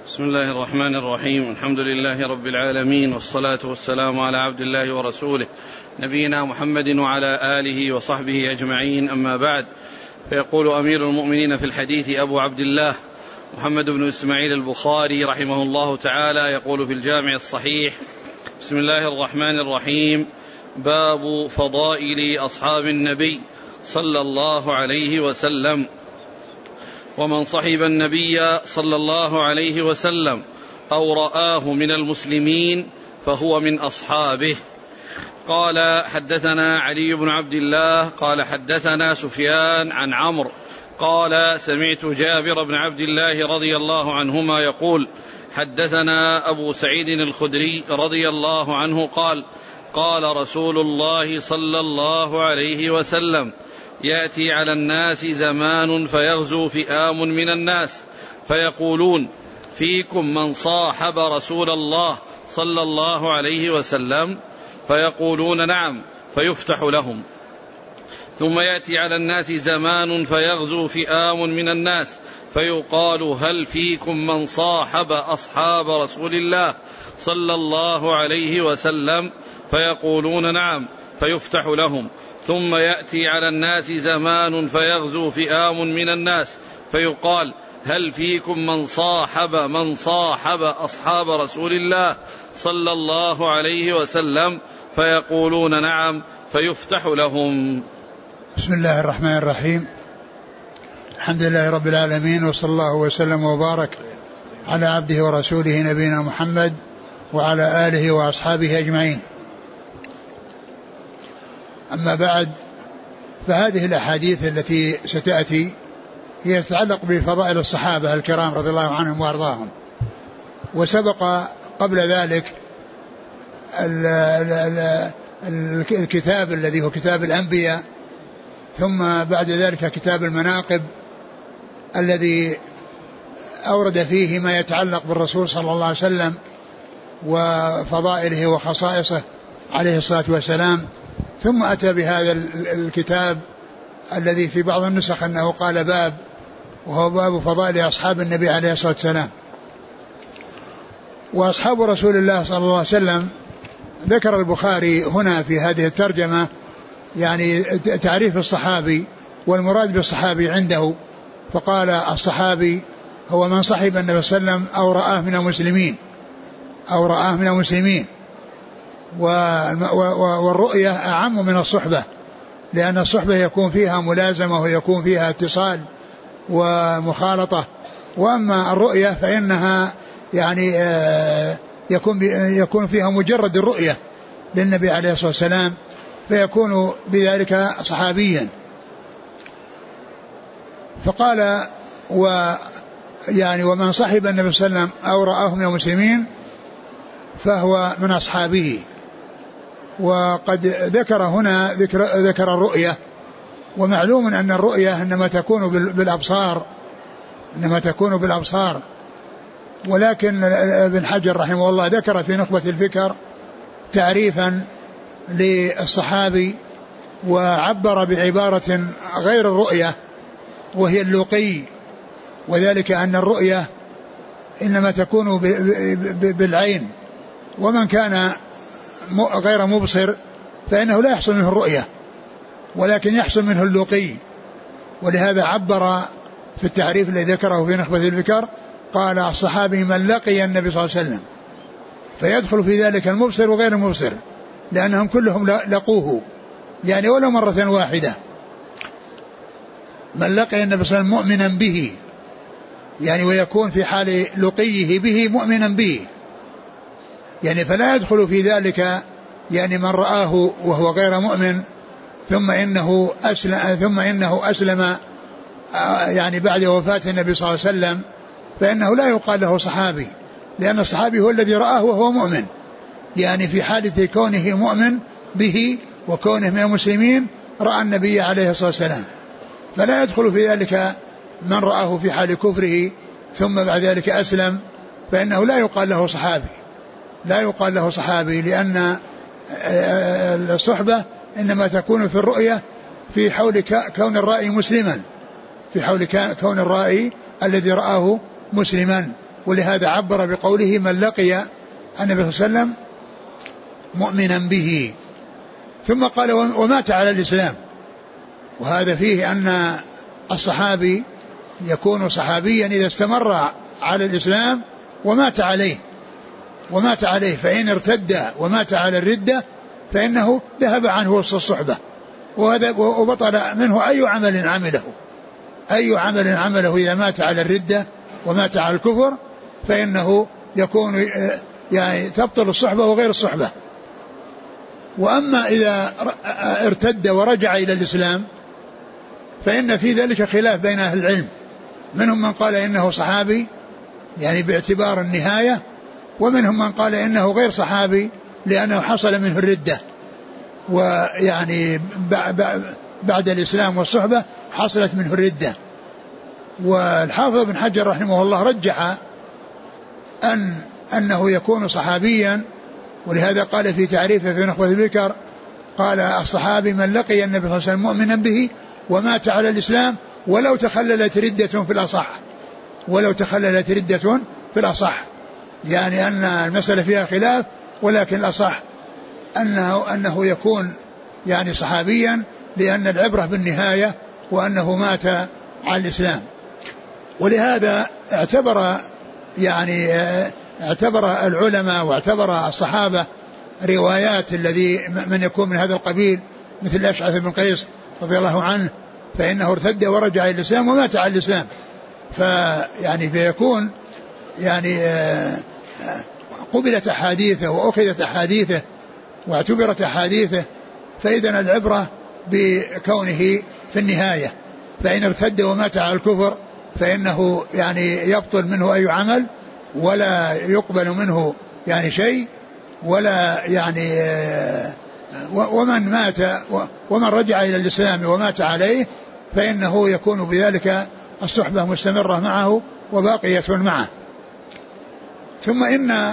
بسم الله الرحمن الرحيم. الحمد لله رب العالمين، والصلاة والسلام على عبد الله ورسوله نبينا محمد وعلى آله وصحبه أجمعين، أما بعد. فيقول أمير المؤمنين في الحديث أبو عبد الله محمد بن إسماعيل البخاري رحمه الله تعالى، يقول في الجامع الصحيح: بسم الله الرحمن الرحيم. باب فضائل أصحاب النبي صلى الله عليه وسلم: ومن صحب النبي صلى الله عليه وسلم أو رآه من المسلمين فهو من أصحابه. قال: حدثنا علي بن عبد الله قال حدثنا سفيان عن عمرو قال: سمعت جابر بن عبد الله رضي الله عنهما يقول: حدثنا أبو سعيد الخدري رضي الله عنه قال: قال رسول الله صلى الله عليه وسلم: يأتي على الناس زمان فيغزو فئام من الناس فيقولون: فيكم من صاحب رسول الله صلى الله عليه وسلم؟ فيقولون: نعم، فيفتح لهم. ثم يأتي على الناس زمان فيغزو فئام من الناس فيقال: هل فيكم من صاحب أصحاب رسول الله صلى الله عليه وسلم؟ فيقولون: نعم، فيفتح لهم. ثم يأتي على الناس زمان فيغزو فئام من الناس فيقال: هل فيكم من صاحب أصحاب رسول الله صلى الله عليه وسلم؟ فيقولون: نعم، فيفتح لهم. بسم الله الرحمن الرحيم. الحمد لله رب العالمين، وصلى الله وسلم وبارك على عبده ورسوله نبينا محمد وعلى آله وأصحابه أجمعين. أما بعد، فهذه الأحاديث التي ستأتي هي تتعلق بفضائل الصحابة الكرام رضي الله عنهم وأرضاهم. وسبق قبل ذلك الكتاب الذي هو كتاب الأنبياء، ثم بعد ذلك كتاب المناقب الذي أورد فيه ما يتعلق بالرسول صلى الله عليه وسلم وفضائله وخصائصه عليه الصلاة والسلام. ثم أتى بهذا الكتاب الذي في بعض النسخ أنه قال باب، وهو باب فضائل أصحاب النبي عليه الصلاة والسلام. وأصحاب رسول الله صلى الله عليه وسلم ذكر البخاري هنا في هذه الترجمة يعني تعريف الصحابي والمراد بالصحابي عنده، فقال: الصحابي هو من صحب النبي صلى الله عليه وسلم أو رآه من المسلمين. والرؤية أعم من الصحبة، لأن الصحبة يكون فيها ملازمة ويكون فيها اتصال ومخالطة، وأما الرؤية فإنها يعني يكون فيها مجرد الرؤية للنبي عليه الصلاة والسلام، فيكون بذلك صحابيا. فقال: ومن صحب النبي صلى الله عليه وسلم أو رآه من المسلمين فهو من أصحابه. وقد ذكر هنا ذكر الرؤية، ومعلوم أن الرؤية إنما تكون بالأبصار، ولكن ابن حجر رحمه الله ذكر في نخبة الفكر تعريفا للصحابي، وعبر بعبارة غير الرؤية وهي اللقي، وذلك أن الرؤية إنما تكون بالعين، ومن كان غير مبصر فإنه لا يحصل منه الرؤية ولكن يحصل منه اللقي. ولهذا عبر في التعريف الذي ذكره في نخبة الفكر قال: الصحابي من لقي النبي صلى الله عليه وسلم، فيدخل في ذلك المبصر وغير المبصر، لأنهم كلهم لقوه يعني ولو مرة واحدة. من لقي النبي صلى الله عليه وسلم مؤمنا به، يعني ويكون في حال لقيه به مؤمنا به، يعني فلا يدخل في ذلك يعني من رآه وهو غير مؤمن ثم إنه أسلم يعني بعد وفاة النبي صلى الله عليه وسلم، فإنه لا يقال له صحابي، لأن الصحابي هو الذي رآه وهو مؤمن، يعني في حالة كونه مؤمن به وكونه من المسلمين رأى النبي عليه الصلاة والسلام. فلا يدخل في ذلك من رآه في حال كفره ثم بعد ذلك أسلم، فإنه لا يقال له صحابي، لأن الصحبة إنما تكون في الرؤية في حول كون الرائي مسلما، في حول كون الرائي الذي رآه مسلما، ولهذا عبر بقوله من لقي النبي صلى الله عليه وسلم مؤمنا به. ثم قال ومات على الإسلام. وهذا فيه أن الصحابي يكون صحابيا إذا استمر على الإسلام ومات عليه فإن ارتد ومات على الردة فإنه ذهب عنه وسط الصحبة، وبطل منه أي عمل عمله إذا مات على الردة ومات على الكفر، فإنه يكون يعني تبطل الصحبة وغير الصحبة. وأما إذا ارتد ورجع إلى الإسلام فإن في ذلك خلاف بين أهل العلم، منهم من قال إنه صحابي يعني باعتبار النهاية، ومنهم من قال إنه غير صحابي لأنه حصل منه الردة، ويعني بعد الإسلام والصحبة حصلت منه الردة. والحافظ بن حجر رحمه الله رجح أنه يكون صحابيا، ولهذا قال في تعريفه في نخبة الفكر قال الصحابي من لقي النبي صلى الله عليه وسلم مؤمنا به ومات على الإسلام ولو تخللت ردة في الأصح، يعني أن المسألة فيها خلاف، ولكن الأصح أنه يكون يعني صحابيا، لأن العبرة بالنهاية وأنه مات على الإسلام. ولهذا اعتبر العلماء واعتبر الصحابة روايات الذي من يكون من هذا القبيل مثل الأشعث بن قيس رضي الله عنه، فإنه ارتد ورجع إلى الإسلام ومات على الإسلام، فيكون يعني قبلت أحاديثه وأخذت أحاديثه واعتبرت أحاديثه، فإذن العبرة بكونه في النهاية. فإن ارتد ومات على الكفر فإنه يعني يبطل منه أي عمل ولا يقبل منه يعني شيء، ولا يعني ومن رجع إلى الإسلام ومات عليه فإنه يكون بذلك الصحبة مستمرة معه وباقية معه. ثم إن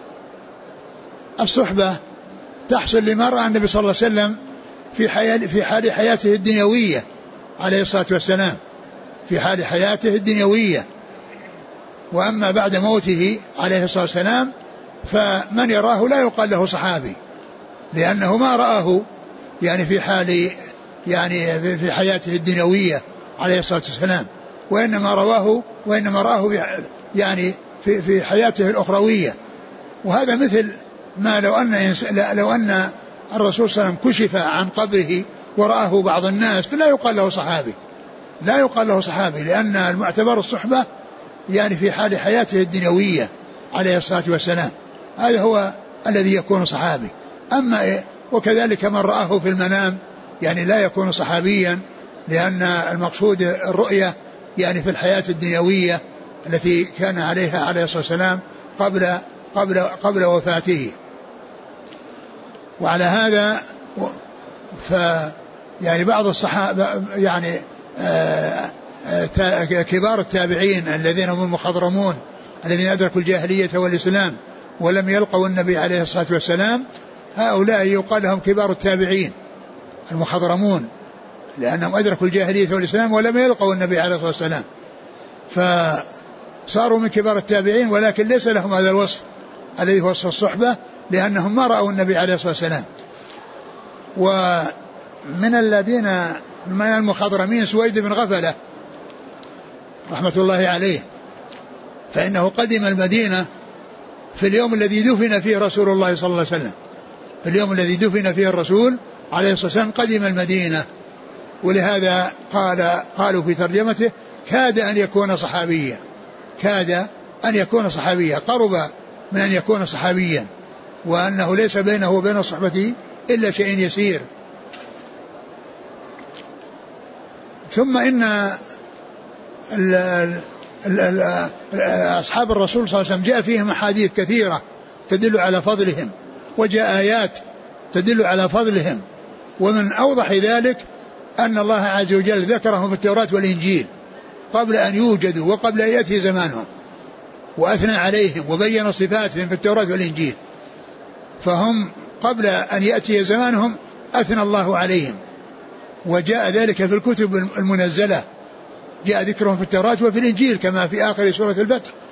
الصحبة تحصل لمن رأى النبي صلى الله عليه وسلم في حال حياته الدنيوية عليه الصلاة والسلام، في حال حياته الدنيوية. وأما بعد موته عليه الصلاة والسلام فمن يراه لا يقال له صحابي، لأنه ما رآه يعني في حال يعني في حياته الدنيوية عليه الصلاة والسلام، وإنما رآه يعني في حياته الأخروية. وهذا مثل ما لو أن الرسول صلى الله عليه وسلم كشف عن قبره ورآه بعض الناس فلا يقال له صحابي، لأن المعتبر الصحبة يعني في حال حياته الدنيوية عليه الصلاة والسلام، هذا هو الذي يكون صحابي. أما وكذلك من رآه في المنام يعني لا يكون صحابيا، لأن المقصود الرؤية يعني في الحياة الدنيوية التي كان عليها عليه الصلاة والسلام قبل وفاته. وعلى هذا يعني بعض الصحابة يعني كبار التابعين الذين هم المخضرمون الذين أدركوا الجاهلية والإسلام ولم يلقوا النبي عليه الصلاة والسلام، هؤلاء يقال لهم كبار التابعين المخضرمون، لأنهم أدركوا الجاهلية والإسلام ولم يلقوا النبي عليه الصلاة والسلام، فصاروا من كبار التابعين، ولكن ليس لهم هذا الوصف الذي هو وصف الصحبة، لأنهم ما رأوا النبي عليه الصلاة والسلام. ومن الذين من المخضرمين سويد بن غفلة رحمة الله عليه، فإنه قدم المدينة في اليوم الذي دفن فيه رسول الله صلى الله عليه وسلم، في اليوم الذي دفن فيه الرسول عليه الصلاة والسلام قدم المدينة، ولهذا قالوا في ترجمته كاد أن يكون صحابيا، قرب من أن يكون صحابيا، وأنه ليس بينه وبين صحبته إلا شيء يسير. ثم إن أصحاب الرسول صلى الله عليه وسلم جاء فيهم أحاديث كثيرة تدل على فضلهم، وجاء آيات تدل على فضلهم، ومن أوضح ذلك أن الله عز وجل ذكرهم في التوراة والإنجيل قبل أن يوجدوا وقبل أن يأتي زمانهم، وأثنى عليهم وبين صفاتهم في التوراة والإنجيل، فهم قبل أن يأتي زمانهم أثنى الله عليهم، وجاء ذلك في الكتب المنزلة، جاء ذكرهم في التوراة وفي الإنجيل كما في آخر سورة الفتح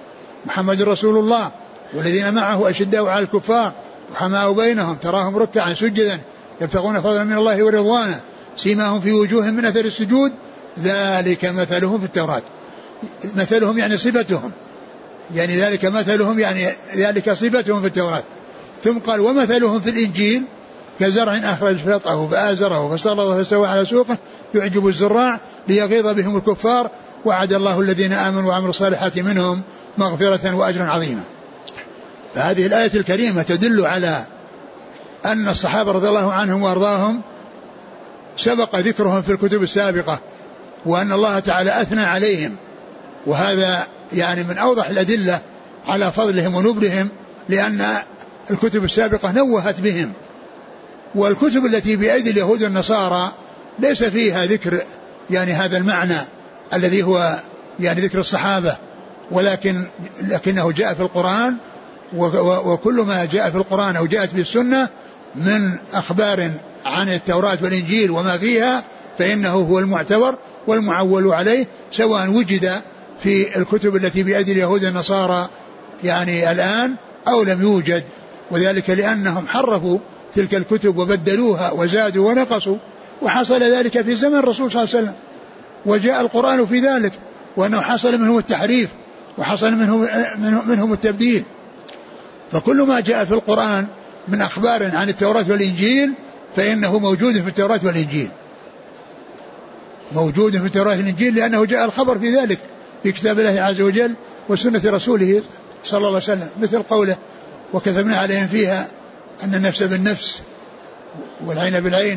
محمد رسول الله والذين معه أشداء على الكفار رحماء بينهم تراهم ركعا سجدا يبتغون فضلا من الله ورضوانه سيماهم في وجوههم من أثر السجود ذلك مثلهم في التوراة. مثلهم يعني صفتهم، يعني ذلك مثلهم يعني ذلك صفتهم في التوراة. ثم قال ومثلهم في الإنجيل كزرع أخرج شطأه فآزره فاستغلظ فاستوى على سوقه يعجب الزراع ليغيظ بهم الكفار وعد الله الذين آمنوا وعملوا الصالحات منهم مغفرة وأجرا عظيما. فهذه الآية الكريمة تدل على أن الصحابة رضي الله عنهم وأرضاهم سبق ذكرهم في الكتب السابقة وأن الله تعالى أثنى عليهم، وهذا يعني من أوضح الأدلة على فضلهم ونبلهم، لأن الكتب السابقة نوهت بهم، والكتب التي بأيدي اليهود والنصارى ليس فيها ذكر يعني هذا المعنى الذي هو يعني ذكر الصحابة، لكنه جاء في القرآن، وكل ما جاء في القرآن أو جاءت بالسنة من أخبار عن التوراة والإنجيل وما فيها فإنه هو المعتبر والمعول عليه، سواء وجد في الكتب التي بأيدي اليهود والنصارى يعني الآن أو لم يوجد، وذلك لأنهم حرفوا تلك الكتب وبدلوها وزادوا ونقصوا، وحصل ذلك في زمن الرسول صلى الله عليه وسلم، وجاء القرآن في ذلك، وأنه حصل منه التحريف وحصل منهم التبديل. فكل ما جاء في القرآن من أخبار عن التوراة والإنجيل فإنه موجود في التوراة والإنجيل، موجود في التوراة والإنجيل، لأنه جاء الخبر في ذلك في كتاب الله عز وجل وسنة رسوله صلى الله عليه وسلم، مثل قوله وكتبنا عليهم فيها أن النفس بالنفس والعين بالعين،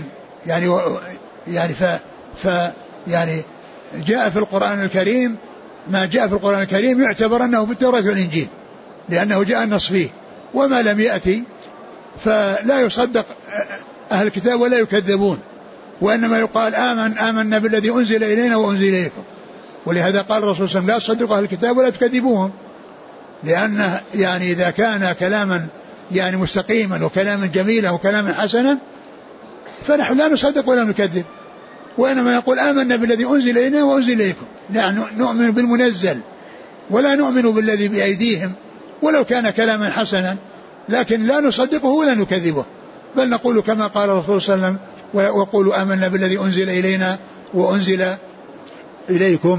يعني جاء في القرآن الكريم ما جاء في القرآن الكريم يعتبر أنه في التوراة والإنجيل لأنه جاء النص فيه، وما لم يأتي فلا يصدق أهل الكتاب ولا يكذبون، وإنما يقال آمنا بالذي أنزل إلينا وأنزل إليكم. ولهذا قال الرسول صلى الله عليه وسلم لا تصدقوا أهل الكتاب ولا تكذبوهم، لأن يعني إذا كان كلاما يعني مستقيما وكلاما جميلا وكلاما حسنا فنحن لا نصدق ولا نكذب، وإنما نقول آمنا بالذي أنزل إلينا وأنزل إليكم، نحن نؤمن بالمنزل ولا نؤمن بالذي بأيديهم ولو كان كلاما حسنا، لكن لا نصدقه ولا نكذبه، بل نقول كما قال الرسول صلى الله عليه وسلم وقولوا آمنا بالذي أنزل إلينا وأنزل إليكم.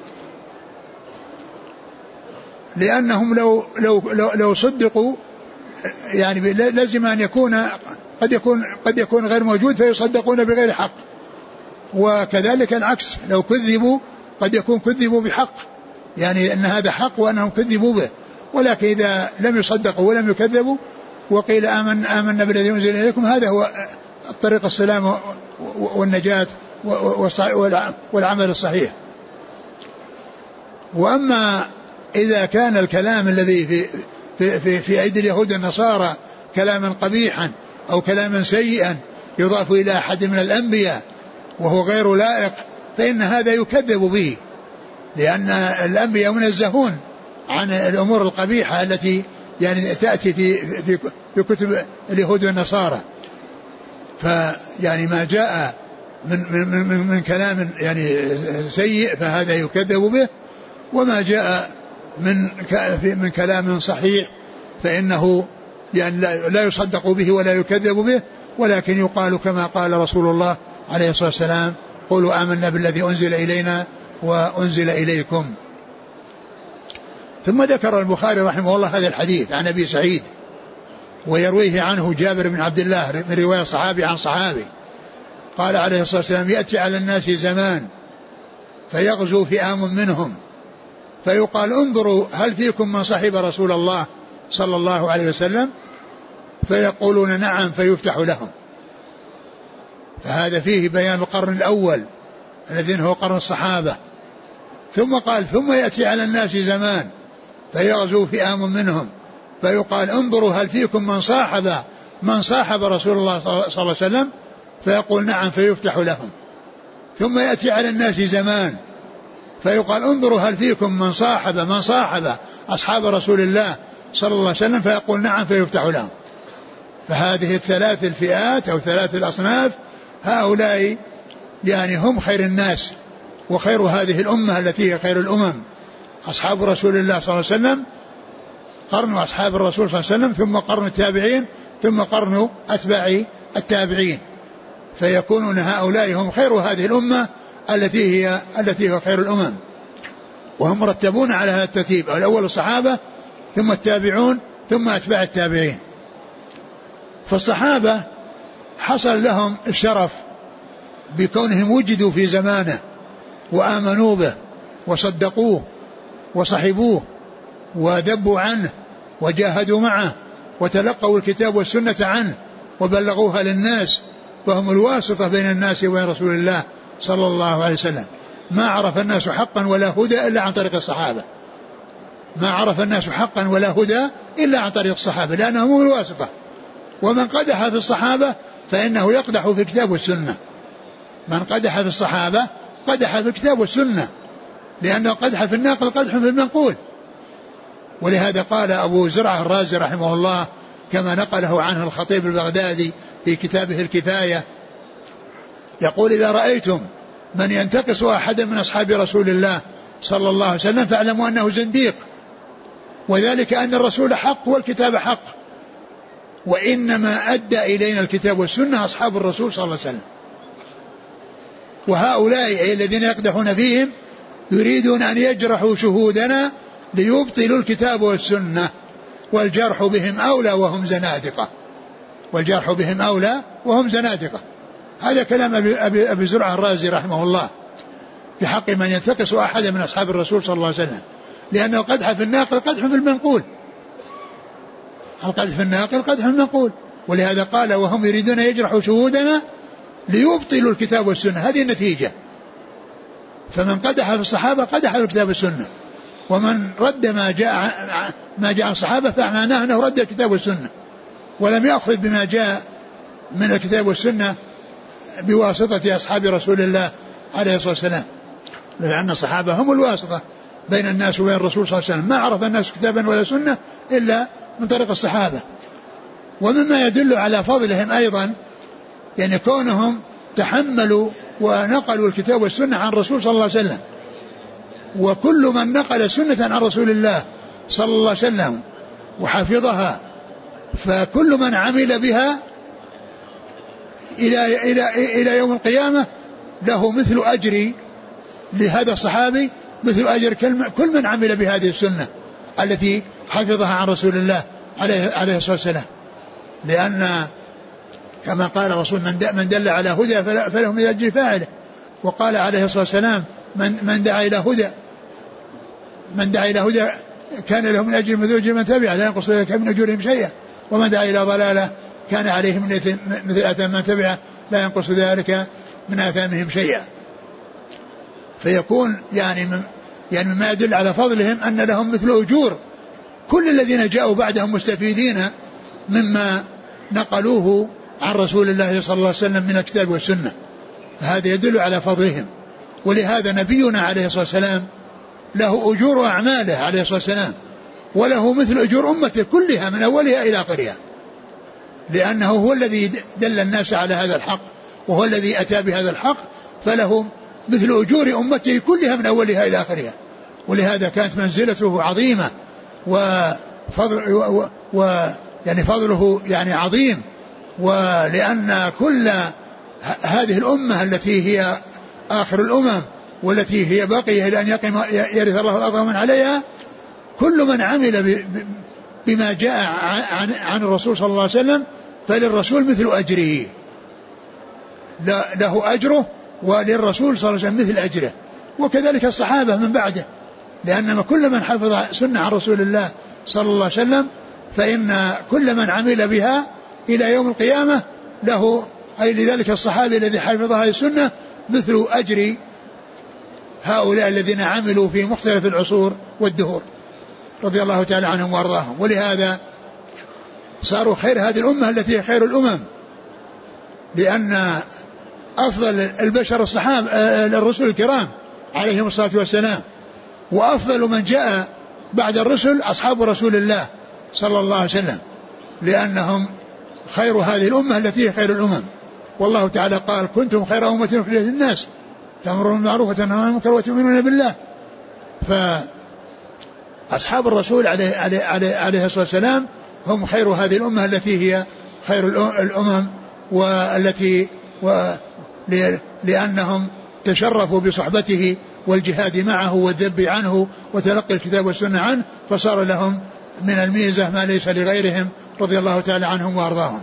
لأنهم لو صدقوا يعني لازم أن يكون قد يكون غير موجود فيصدقون بغير حق، وكذلك العكس لو كذبوا قد يكون كذبوا بحق، يعني أن هذا حق وأنهم كذبوا به، ولكن إذا لم يصدقوا ولم يكذبوا وقيل آمنا بالذي أنزل إليكم هذا هو الطريق السلام والنجاة والعمل الصحيح. وأما إذا كان الكلام الذي في أيدي اليهود والنصارى كلاما قبيحا أو كلاما سيئا يضاف إلى أحد من الأنبياء وهو غير لائق فإن هذا يكذب به، لأن الأنبياء منزهون عن الأمور القبيحة التي يعني تأتي في كتب اليهود والنصارى. فيعني ما جاء من كلام يعني سيء فهذا يكذب به، وما جاء من كلام صحيح فإنه يعني لا يصدق به ولا يكذب به، ولكن يقال كما قال رسول الله عليه الصلاة والسلام قولوا آمنا بالذي أنزل إلينا وأنزل إليكم. ثم ذكر البخاري رحمه الله هذا الحديث عن أبي سعيد ويرويه عنه جابر بن عبد الله من رواية صحابي عن صحابي قال عليه الصلاة والسلام يأتي على الناس زمان فيغزو فئام منهم فيقال انظروا هل فيكم من صحب رسول الله صلى الله عليه وسلم فيقولون نعم فيفتح لهم. فهذا فيه بيان القرن الأول الذين هو قرن الصحابة. ثم قال ثم يأتي على الناس زمان فيغزو فئام منهم فيقال انظروا هل فيكم من صاحب رسول الله صلى الله عليه وسلم فيقول نعم فيفتح لهم. ثم يأتي على الناس زمان فيقال انظروا هل فيكم من صاحب أصحاب رسول الله صلى الله عليه وسلم فيقول نعم فيفتح لهم. فهذه الثلاث الفئات أو ثلاث الأصناف هؤلاء يعني هم خير الناس وخير هذه الأمة التي هي خير الأمم أصحاب رسول الله صلى الله عليه وسلم، قرن أصحاب الرسول صلى الله عليه وسلم، ثم قرن التابعين، ثم قرن أتباع التابعين، فيكونون هؤلاء هم خير هذه الأمة التي هي خير الأمم، وهم مرتبون على هذا الترتيب: الأول الصحابة، ثم التابعون، ثم أتباع التابعين. فالصحابة حصل لهم الشرف بكونهم وجدوا في زمانه وآمنوا به وصدقوه وصحبوه وذبوا عنه وجاهدوا معه وتلقوا الكتاب والسنة عنه وبلغوها للناس، وهم الواسطة بين الناس وبين رسول الله صلى الله عليه وسلم. ما عرف الناس حقا ولا هدى إلا عن طريق الصحابة، ما عرف الناس حقا ولا هدى إلا عن طريق الصحابة، لأنهم هم الواسطة. ومن قدح في الصحابة فإنه يقدح في الكتاب والسنة، من قدح في الصحابة قدح في الكتاب والسنة، لأنه قدح في الناقل قدح في المنقول. ولهذا قال أبو زرعة الرازي رحمه الله كما نقله عنه الخطيب البغدادي في كتابه الكفاية، يقول: إذا رأيتم من ينتقص أحدا من أصحاب رسول الله صلى الله عليه وسلم فاعلموا أنه زنديق، وذلك أن الرسول حق والكتاب حق، وإنما أدى إلينا الكتاب والسنة أصحاب الرسول صلى الله عليه وسلم. وهؤلاء الذين يقدحون فيهم يريدون أن يجرحوا شهودنا ليبطلوا الكتاب والسنة، والجرح بهم أولى وهم زنادقة، والجرح بهم أولى وهم زنادقة. هذا كلام أبي زرعة الرازي رحمه الله في حق من ينتقص أحدا من أصحاب الرسول صلى الله عليه وسلم، لأن القدح في الناقل قدح في المنقول، القدح في الناقل قدح في المنقول. ولهذا قال: وهم يريدون يجرحوا شهودنا ليبطلوا الكتاب والسنة. هذه النتيجة. فمن قدح في الصحابة قدح في الكتاب والسنة، ومن رد ما جاء عن الصحابة فمعناه أنه رد الكتاب والسنة، ولم يأخذ بما جاء من الكتاب والسنة بواسطة أصحاب رسول الله عليه الصلاة والسلام، لأن الصحابة هم الواسطة بين الناس وبين الرسول صلى الله عليه وسلم. ما عرف الناس كتابا ولا سنة إلا من طريق الصحابة. ومما يدل على فضلهم أيضا يعني كونهم تحملوا ونقلوا الكتاب والسنة عن الرسول صلى الله عليه وسلم، وكل من نقل سنة عن رسول الله صلى الله عليه وسلم وحفظها فكل من عمل بها إلى يوم القيامة له مثل أجر لهذا الصحابي، مثل أجر كل من عمل بهذه السنة التي حفظها عن رسول الله عليه الصلاة والسلام. لأن كما قال الرسول: من دل على هدى فله من أجر فاعله. وقال عليه الصلاة والسلام: من دعا إلى هدى كان له من أجر مثل أجر من تبعه لا ينقص ذلك من أجورهم شيئا، ومن دعا إلى ضلالة كان عليه مثل آثام من تبعه لا ينقص ذلك من آثامهم شيئا. فيكون يعني مما يدل على فضلهم أن لهم مثل أجور كل الذين جاءوا بعدهم مستفيدين مما نقلوه عن رسول الله صلى الله عليه وسلم من الكتاب والسنة، فهذا يدل على فضلهم. ولهذا نبينا عليه الصلاة والسلام له أجور أعماله عليه الصلاة والسلام، وله مثل أجور أمته كلها من أولها إلى آخرها، لأنه هو الذي دل الناس على هذا الحق، وهو الذي أتى بهذا الحق، فله مثل أجور أمته كلها من أولها إلى آخرها. ولهذا كانت منزلته عظيمة فضله يعني عظيم. ولأن كل هذه الأمة التي هي آخر الأمم والتي هي باقية إلى أن يرث الله الأرض ومن عليها، كل من عمل بما جاء عن الرسول صلى الله عليه وسلم فللرسول مثل أجره، له أجره وللرسول صلى الله عليه وسلم مثل أجره. وكذلك الصحابة من بعده، لأن كل من حفظ سنة عن رسول الله صلى الله عليه وسلم فإن كل من عمل بها إلى يوم القيامة له، أي لذلك الصحابي الذي حفظ هذه السنة مثل أجر هؤلاء الذين عملوا في مختلف العصور والدهور رضي الله تعالى عنهم وارضاهم. ولهذا صاروا خير هذه الأمة التي هي خير الأمم، لأن أفضل البشر الصحابة الرسل الكرام عليهم الصلاة والسلام، وأفضل من جاء بعد الرسل أصحاب رسول الله صلى الله عليه وسلم، لأنهم خير هذه الأمة التي هي خير الأمم. والله تعالى قال: كنتم خير أمة أخرجت للناس تأمرون بالمعروف وتنهون عن المنكر وتؤمنون بالله. أصحاب الرسول عليه الصلاة والسلام هم خير هذه الأمة التي هي خير الأمم، والتي لأنهم تشرفوا بصحبته والجهاد معه والذب عنه وتلقي الكتاب والسنة عنه، فصار لهم من الميزة ما ليس لغيرهم رضي الله تعالى عنهم وأرضاهم.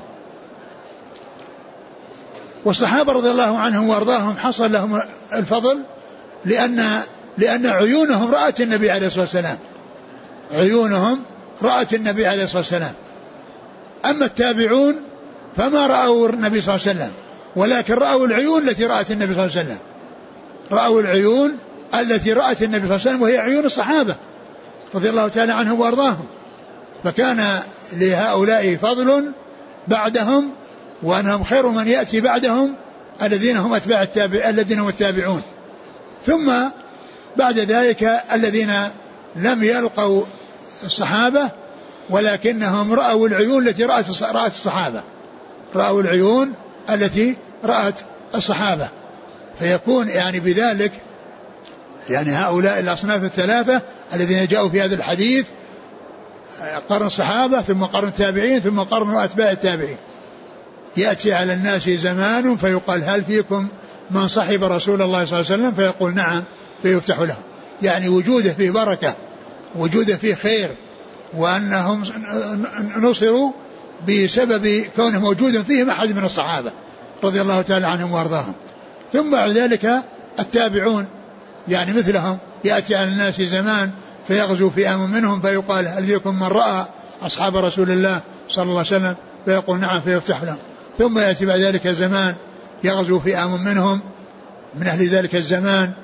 والصحابة رضي الله عنهم وأرضاهم حصل لهم الفضل لأن عيونهم رأت النبي عليه الصلاة والسلام، عيونهم رأت النبي عليه الصلاة والسلام. أما التابعون فما رأوا النبي صلى الله عليه وسلم، ولكن رأوا العيون التي رأت النبي صلى الله عليه وسلم، رأوا العيون التي رأت النبي صلى الله عليه وسلم، وهي عيون الصحابة رضي الله تعالى عنهم وأرضاهم. فكان لهؤلاء فضل بعدهم، وأنهم خير من يأتي بعدهم الذين هم أتباع الذين هم التابعون. ثم بعد ذلك الذين لم يلقوا الصحابة ولكنهم رأوا العيون التي رأت الصحابة، رأوا العيون التي رأت الصحابة. فيكون يعني بذلك يعني هؤلاء الأصناف الثلاثة الذين جاءوا في هذا الحديث، قرن الصحابة ثم قرن التابعين ثم قرن أتباع التابعين. يأتي على الناس زمان فيقال هل فيكم من صحب رسول الله صلى الله عليه وسلم؟ فيقول نعم، فيفتح له. يعني وجوده فيه بركة، وجوده فيه خير، وأنهم نصروا بسبب كونه موجودا فيهم أحد من الصحابة رضي الله تعالى عنهم وأرضاهم. ثم بعد ذلك التابعون يعني مثلهم، يأتي على الناس زمان فيغزو فئام منهم فيقال هل فيكم من رأى أصحاب رسول الله صلى الله عليه وسلم؟ فيقول نعم، فيفتح لهم. ثم يأتي بعد ذلك زمان يغزو فئام منهم من أهل ذلك الزمان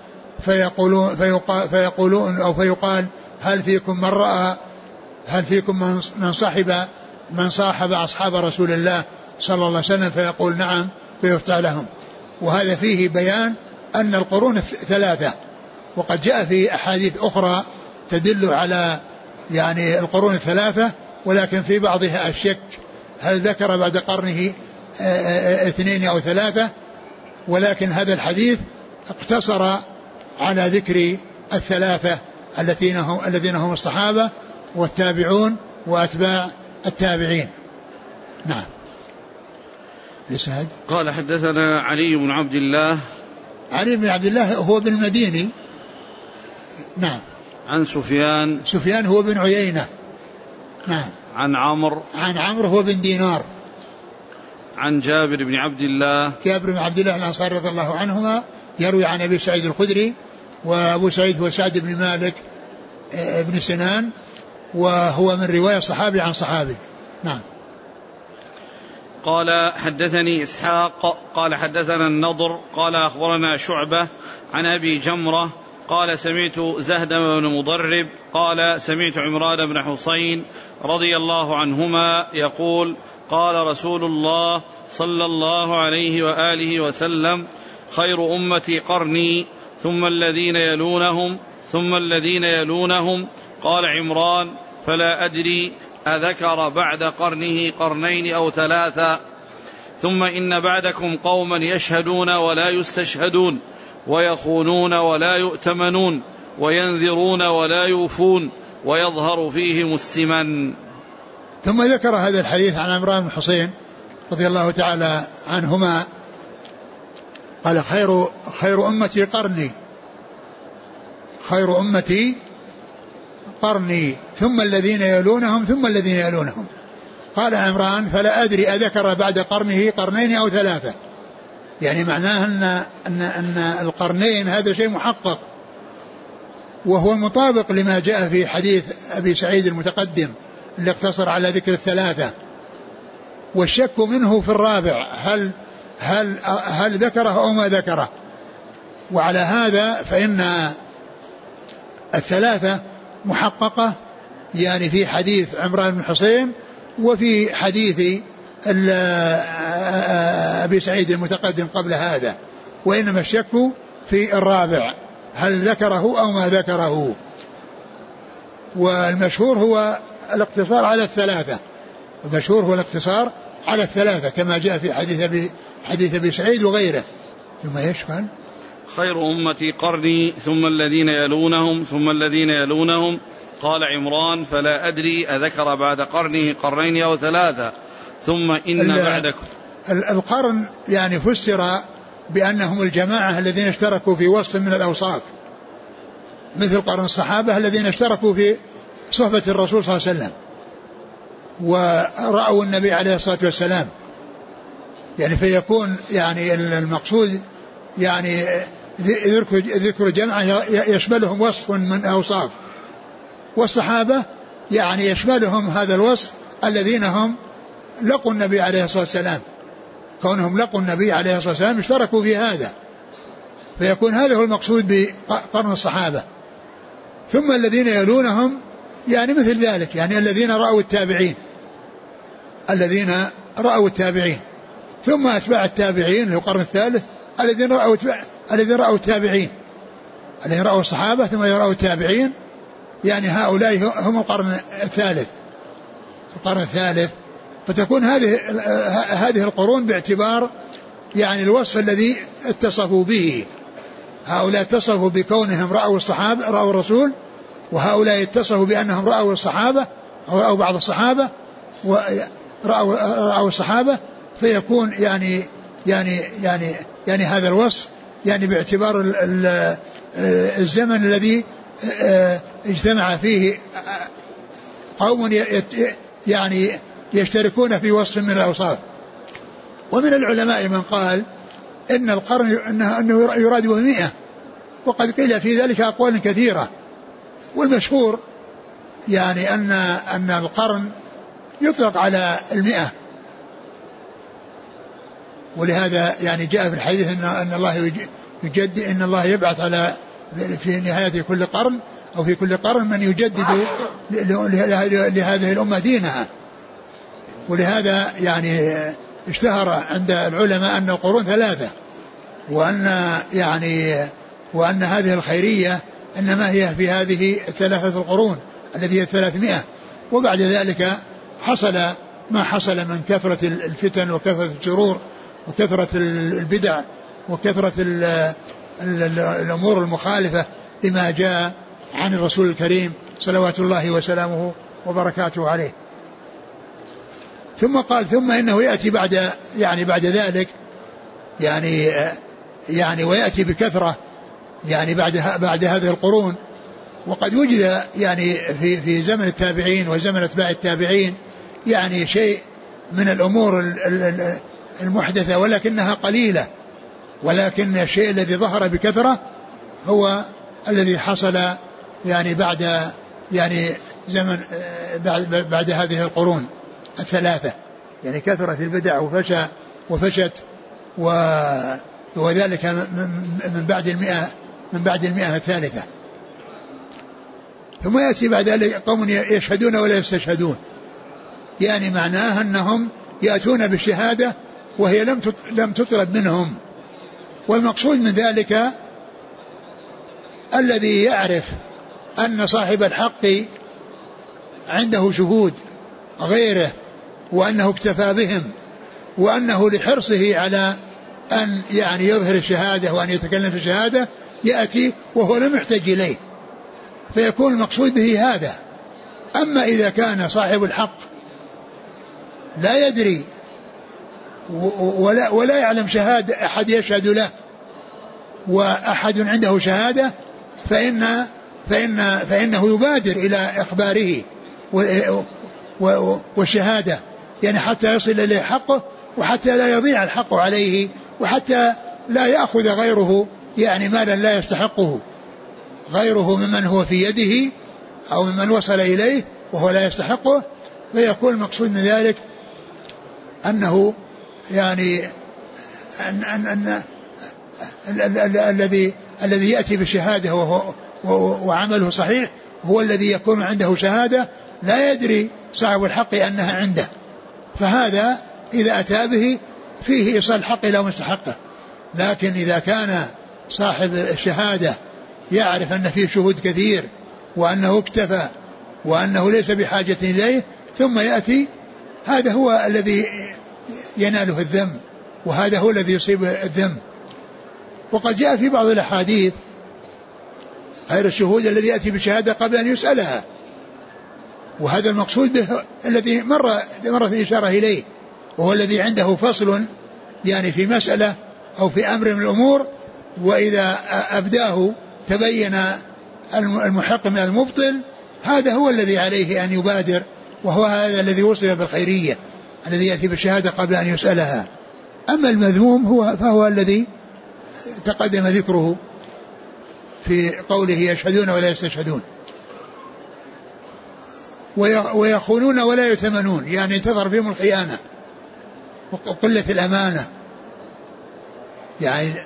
فيقولون أو فيقال هل فيكم من رأى، هل فيكم من صاحب أصحاب رسول الله صلى الله عليه وسلم؟ فيقول نعم، فيفتح لهم. وهذا فيه بيان أن القرون ثلاثة، وقد جاء في أحاديث أخرى تدل على يعني القرون الثلاثة، ولكن في بعضها الشك هل ذكر بعد قرنه 2 أو 3، ولكن هذا الحديث اقتصر على ذكر الثلاثة الذين هم الصحابة والتابعون وأتباع التابعين. نعم. الإسناد قال حدثنا علي بن عبد الله. علي بن عبد الله هو بن المديني. نعم. عن سفيان هو بن عيينة. نعم. عن عمرو هو بن دينار. عن جابر بن عبد الله الأنصاري رضي الله عنهما، يروي عن أبي سعيد الخدري، وأبو سعيد هو سعد بن مالك بن سنان، وهو من رواية صحابي عن صحابي. نعم. قال حدثني إسحاق قال حدثنا النضر قال أخبرنا شعبة عن أبي جمرة قال سمعت زهدم بن مضرب قال سمعت عمران بن حسين رضي الله عنهما يقول قال رسول الله صلى الله عليه وآله وسلم خير أمتي قرني ثم الذين يلونهم ثم الذين يلونهم. قال عمران فلا أدري أذكر بعد قرنه قرنين أو 3. ثم إن بعدكم قوما يشهدون ولا يستشهدون ويخونون ولا يؤتمنون وينذرون ولا يوفون ويظهر فيهم السمن. ثم ذكر هذا الحديث عن عمران بن حسين رضي الله تعالى عنهما قال خير أمتي قرني، خير أمتي قرني ثم الذين يلونهم ثم الذين يلونهم. قال عمران فلا أدري أذكر بعد قرنه قرنين أو 3، يعني معناه أن القرنين هذا شيء محقق، وهو مطابق لما جاء في حديث أبي سعيد المتقدم اللي اقتصر على ذكر 3، والشك منه في الرابع هل ذكره أو ما ذكره. وعلى هذا فإن 3 محققة، يعني في حديث عمران بن حسين وفي حديث أبي سعيد المتقدم قبل هذا، وإنما الشك في الرابع هل ذكره أو ما ذكره. والمشهور هو الاقتصار على 3، المشهور هو الاقتصار على 3 كما جاء في حديث أبي سعيد وغيره. ثم يشمل خير أمتي قرني ثم الذين يلونهم ثم الذين يلونهم قال عمران: فلا أدري أذكر بعد قرنه قرنين أو ثلاثة ثم إن بعدكم. القرن يعني فسر بأنهم الجماعة الذين اشتركوا في وصف من الأوصاف، مثل قرن الصحابة الذين اشتركوا في صحبة الرسول صلى الله عليه وسلم ورأوا النبي عليه الصلاة والسلام، يعني فيكون يعني المقصود يعني ذكر جماعة يشملهم وصف من أوصاف، والصحابة يعني يشملهم هذا الوصف الذين هم لقوا النبي عليه الصلاة والسلام، كونهم لقوا النبي عليه الصلاة والسلام اشتركوا في هذا، فيكون هذا هو المقصود بقرن الصحابة. ثم الذين يلونهم يعني مثل ذلك، يعني الذين رأوا التابعين، ثم أتباع التابعين اللي هو القرن الثالث الذين رأوا التابعين، الذين رأوا الصحابة ثم رأوا التابعين، يعني هؤلاء هم القرن الثالث. فتكون هذه القرون باعتبار يعني الوصف الذي اتصفوا به. هؤلاء اتصفوا بكونهم رأوا الرسول، وهؤلاء اتصفوا بأنهم رأوا الصحابة أو رأوا بعض الصحابة ورأوا الصحابة، فيكون يعني هذا الوصف يعني باعتبار الزمن الذي اجتمع فيه قوم يعني يشتركون في وصف من الأوصاف. ومن العلماء من قال إن القرن أنه يراد به 100، وقد قيل في ذلك أقوال كثيرة، والمشهور يعني أن القرن يطلق على 100، ولهذا يعني جاء في الحديث أن الله يجدد، إن الله يبعث على في نهاية كل قرن أو في كل قرن من يجدد لهذه الأمة دينها. ولهذا يعني اشتهر عند العلماء أن القرون 3، وأن هذه الخيرية إنما هي في هذه 3 القرون التي هي 300. وبعد ذلك حصل ما حصل من كثرة الفتن وكثرة الشرور وكثرة البدع وكثرة الأمور المخالفة لما جاء عن الرسول الكريم صلوات الله وسلامه وبركاته عليه. ثم قال: ثم إنه يأتي بعد ذلك يعني ويأتي بكثرة يعني بعد هذه القرون. وقد وجد يعني في زمن التابعين وزمن اتباع التابعين يعني شيء من الأمور المحدثة ولكنها قليلة، ولكن الشيء الذي ظهر بكثرة هو الذي حصل يعني بعد هذه القرون 3، يعني كثرة البدع وفشت وذلك من بعد 100 الثالثة. ثم يأتي بعد ذلك قوم يشهدون ولا يستشهدون، يعني معناه أنهم يأتون بالشهادة وهي لم تطلب منهم. والمقصود من ذلك الذي يعرف أن صاحب الحق عنده شهود غيره وأنه اكتفى بهم، وأنه لحرصه على أن يعني يظهر الشهادة وأن يتكلم في الشهادة يأتي وهو لم يحتج إليه، فيكون المقصود به هذا. أما إذا كان صاحب الحق لا يدري ولا يعلم شهادة أحد يشهد له وأحد عنده شهادة فإنه يبادر إلى إخباره والشهادة، يعني حتى يصل إليه حقه وحتى لا يضيع الحق عليه وحتى لا يأخذ غيره يعني مالا لا يستحقه، غيره ممن هو في يده أو ممن وصل إليه وهو لا يستحقه. فيكون المقصود من ذلك أنه يعني أن الذي يأتي بالشهادة وعمله صحيح هو الذي يكون عنده شهادة لا يدري صاحب الحق أنها عنده، فهذا إذا أتى به فيه إيصال الحق إلى مستحقه. لكن إذا كان صاحب الشهادة يعرف أن فيه شهود كثير وأنه اكتفى وأنه ليس بحاجة إليه ثم يأتي، هذا هو الذي يناله الذم، وهذا هو الذي يصيب الذم. وقد جاء في بعض الأحاديث غير الشهود الذي يأتي بشهادة قبل أن يسألها، وهذا المقصود به الذي مرت الإشارة إليه، وهو الذي عنده فصل يعني في مسألة أو في أمر من الأمور، وإذا أبداه تبين المحق من المبطل، هذا هو الذي عليه أن يبادر، وهو هذا الذي وصف بالخيرية الذي يأتي بالشهادة قبل أن يسألها. أما المذموم فهو الذي تقدم ذكره في قوله يشهدون ولا يستشهدون. ويخونون ولا يتمنون، يعني تظهر فيهم الخيانة وقلة الأمانة، يعني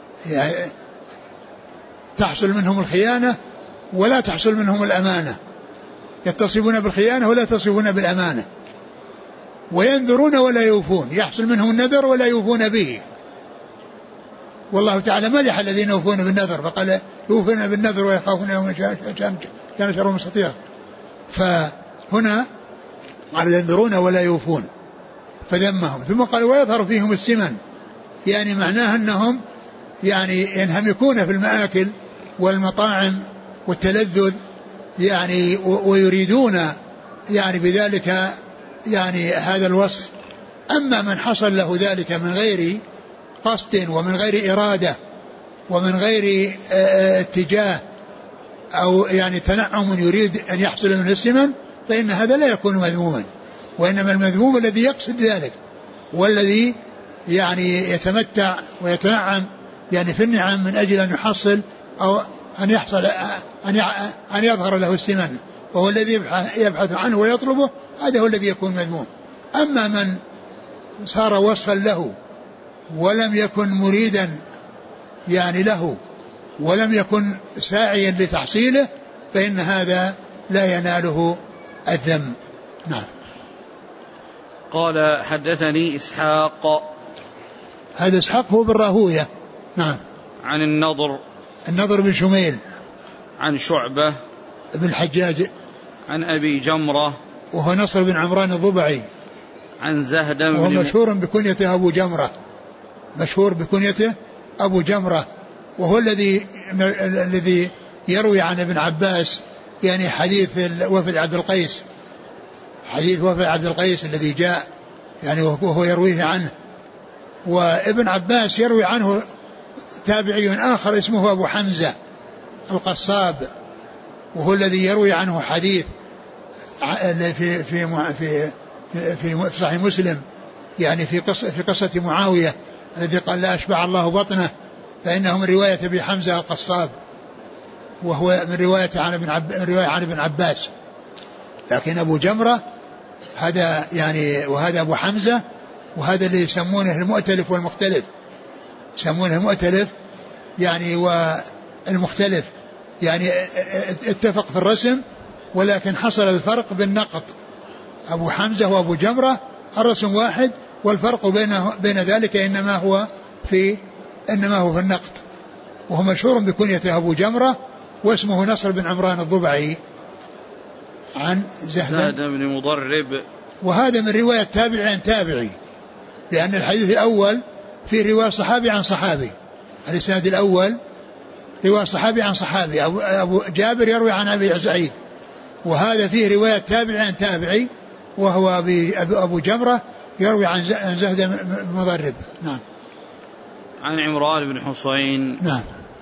تحصل منهم الخيانة ولا تحصل منهم الأمانة، يتصفون بالخيانة ولا يتصفون بالأمانة. وينذرون ولا يوفون، يحصل منهم النذر ولا يوفون به. والله تعالى مدح الذين يوفون بالنذر فقال يوفون بالنذر ويخافون يوما كان شره مستطيرا. فهنا قال ينذرون ولا يوفون فذمهم، ثم قال ويظهر فيهم السمن، يعني معناه أنهم يعني ينهمكون في المآكل والمطاعم والتلذذ، يعني ويريدون يعني بذلك يعني هذا الوصف. أما من حصل له ذلك من غير قصد ومن غير إرادة ومن غير اتجاه أو يعني تنعم يريد أن يحصل منه السمن، فإن هذا لا يكون مذموما، وإنما المذموم الذي يقصد ذلك والذي يعني يتمتع ويتنعم يعني في النعم من أجل أن يحصل أو أن يحصل أن يظهر له السمن، وهو الذي يبحث عنه ويطلبه، هذا هو الذي يكون مذموم. أما من صار وصفا له ولم يكن مريدا يعني له ولم يكن ساعيا لتحصيله، فإن هذا لا يناله الذم. نعم. قال حدثني إسحاق، هذا إسحاق هو بن راهوية. نعم. عن النضر بن شميل، عن شعبة بن الحجاج، عن أبي جمرة وهو نصر بن عمران الضبعي، عن زهد وهو مشهور بكنيته أبو جمرة، مشهور بكنيته أبو جمرة، وهو الذي يروي عن ابن عباس يعني حديث وفد عبد القيس، حديث وفد عبد القيس الذي جاء يعني وهو يرويه عنه. وابن عباس يروي عنه تابعي آخر اسمه أبو حمزة القصاب، وهو الذي يروي عنه حديث في صحيح مسلم يعني في قصة معاوية الذي قال لا أشبع الله بطنه، فإنه من رواية أبي حمزة القصاب، وهو من رواية عن ابن عباس. لكن أبو جمرة هذا يعني، وهذا أبو حمزة، وهذا اللي يسمونه المؤتلف والمختلف، يسمونه المؤتلف يعني والمختلف، يعني اتفق في الرسم ولكن حصل الفرق بالنقط. أبو حمزة وأبو جمرة الرسم واحد، والفرق بين ذلك إنما هو في النقط. وهو مشهور بكنيته أبو جمرة، واسمه نصر بن عمران الضبعي، عن زهد بن مضرب، وهذا من رواية تابعي عن تابعي، لأن الحديث الأول في رواية صحابي عن صحابي، الإسناد الأول رواية صحابي عن صحابي، أبو جابر يروي عن أبي سعيد، وهذا فيه رواية تابعي عن تابعي، وهو أبو جمرة يروي عن زهد بن مضرب. نعم. عن عمران بن حسين. نعم.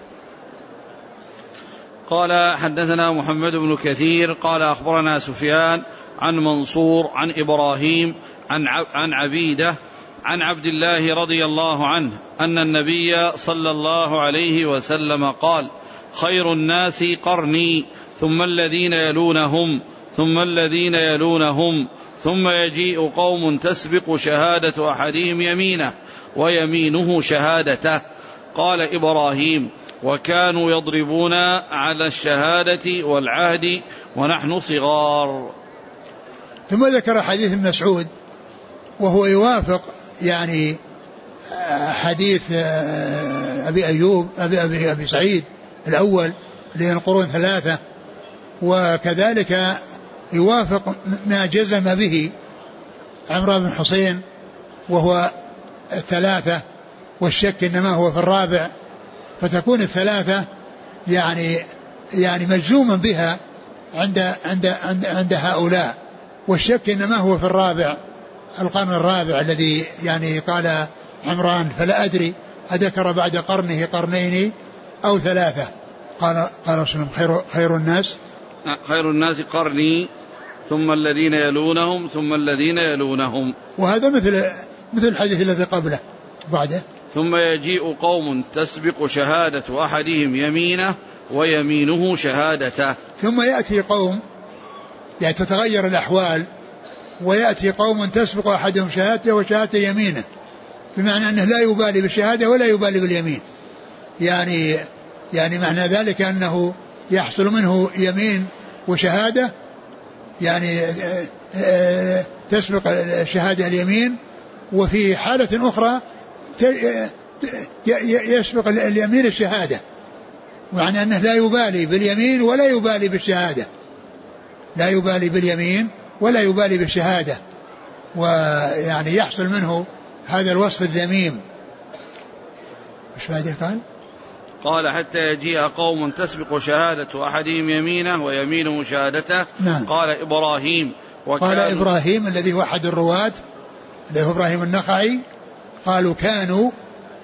قال حدثنا محمد بن كثير قال أخبرنا سفيان عن منصور عن إبراهيم عن عبيدة عن عبد الله رضي الله عنه أن النبي صلى الله عليه وسلم قال خير الناس قرني ثم الذين يلونهم ثم الذين يلونهم ثم يجيء قوم تسبق شهادة أحدهم يمينه ويمينه شهادته. قال إبراهيم وكانوا يضربون على الشهادة والعهد ونحن صغار. ثم ذكر حديث مسعود وهو يوافق يعني حديث أبي أيوب أبي سعيد الأول اللي القرون ثلاثة، وكذلك يوافق ما جزم به عمران بن حسين وهو الثلاثة، والشك إنما هو في الرابع، فتكون الثلاثة يعني مجزوما بها عند هؤلاء. والشك إنما هو في القرن الرابع الذي يعني قال عمران فلا أدري أذكر بعد قرنه قرنين أو ثلاثة. قال رسول الله خير الناس قرني ثم الذين يلونهم ثم الذين يلونهم. وهذا مثل الحديث الذي قبله بعده. ثم يجيء قوم تسبق شهادة أحدهم يمينه ويمينه شهادته. ثم يأتي قوم يعني تتغير الأحوال ويأتي قوم تسبق أحدهم شهادته وشهادة يمينه، بمعنى أنه لا يبالي بالشهادة ولا يبالي باليمين. يعني معنى ذلك أنه يحصل منه يمين وشهادة، يعني تسبق الشهادة اليمين، وفي حالة أخرى يسبق اليمين الشهادة، معنى أنه لا يبالي باليمين ولا يبالي بالشهادة، لا يبالي باليمين ولا يبالي بالشهادة، ويعني يحصل منه هذا الوصف الذميم. مش فاده قال حتى يجيء قوم تسبق شهادة أحدهم يمينه ويمينه شهادته. نعم. قال إبراهيم الذي هو أحد الرواة الذي هو إبراهيم النخعي، قالوا كانوا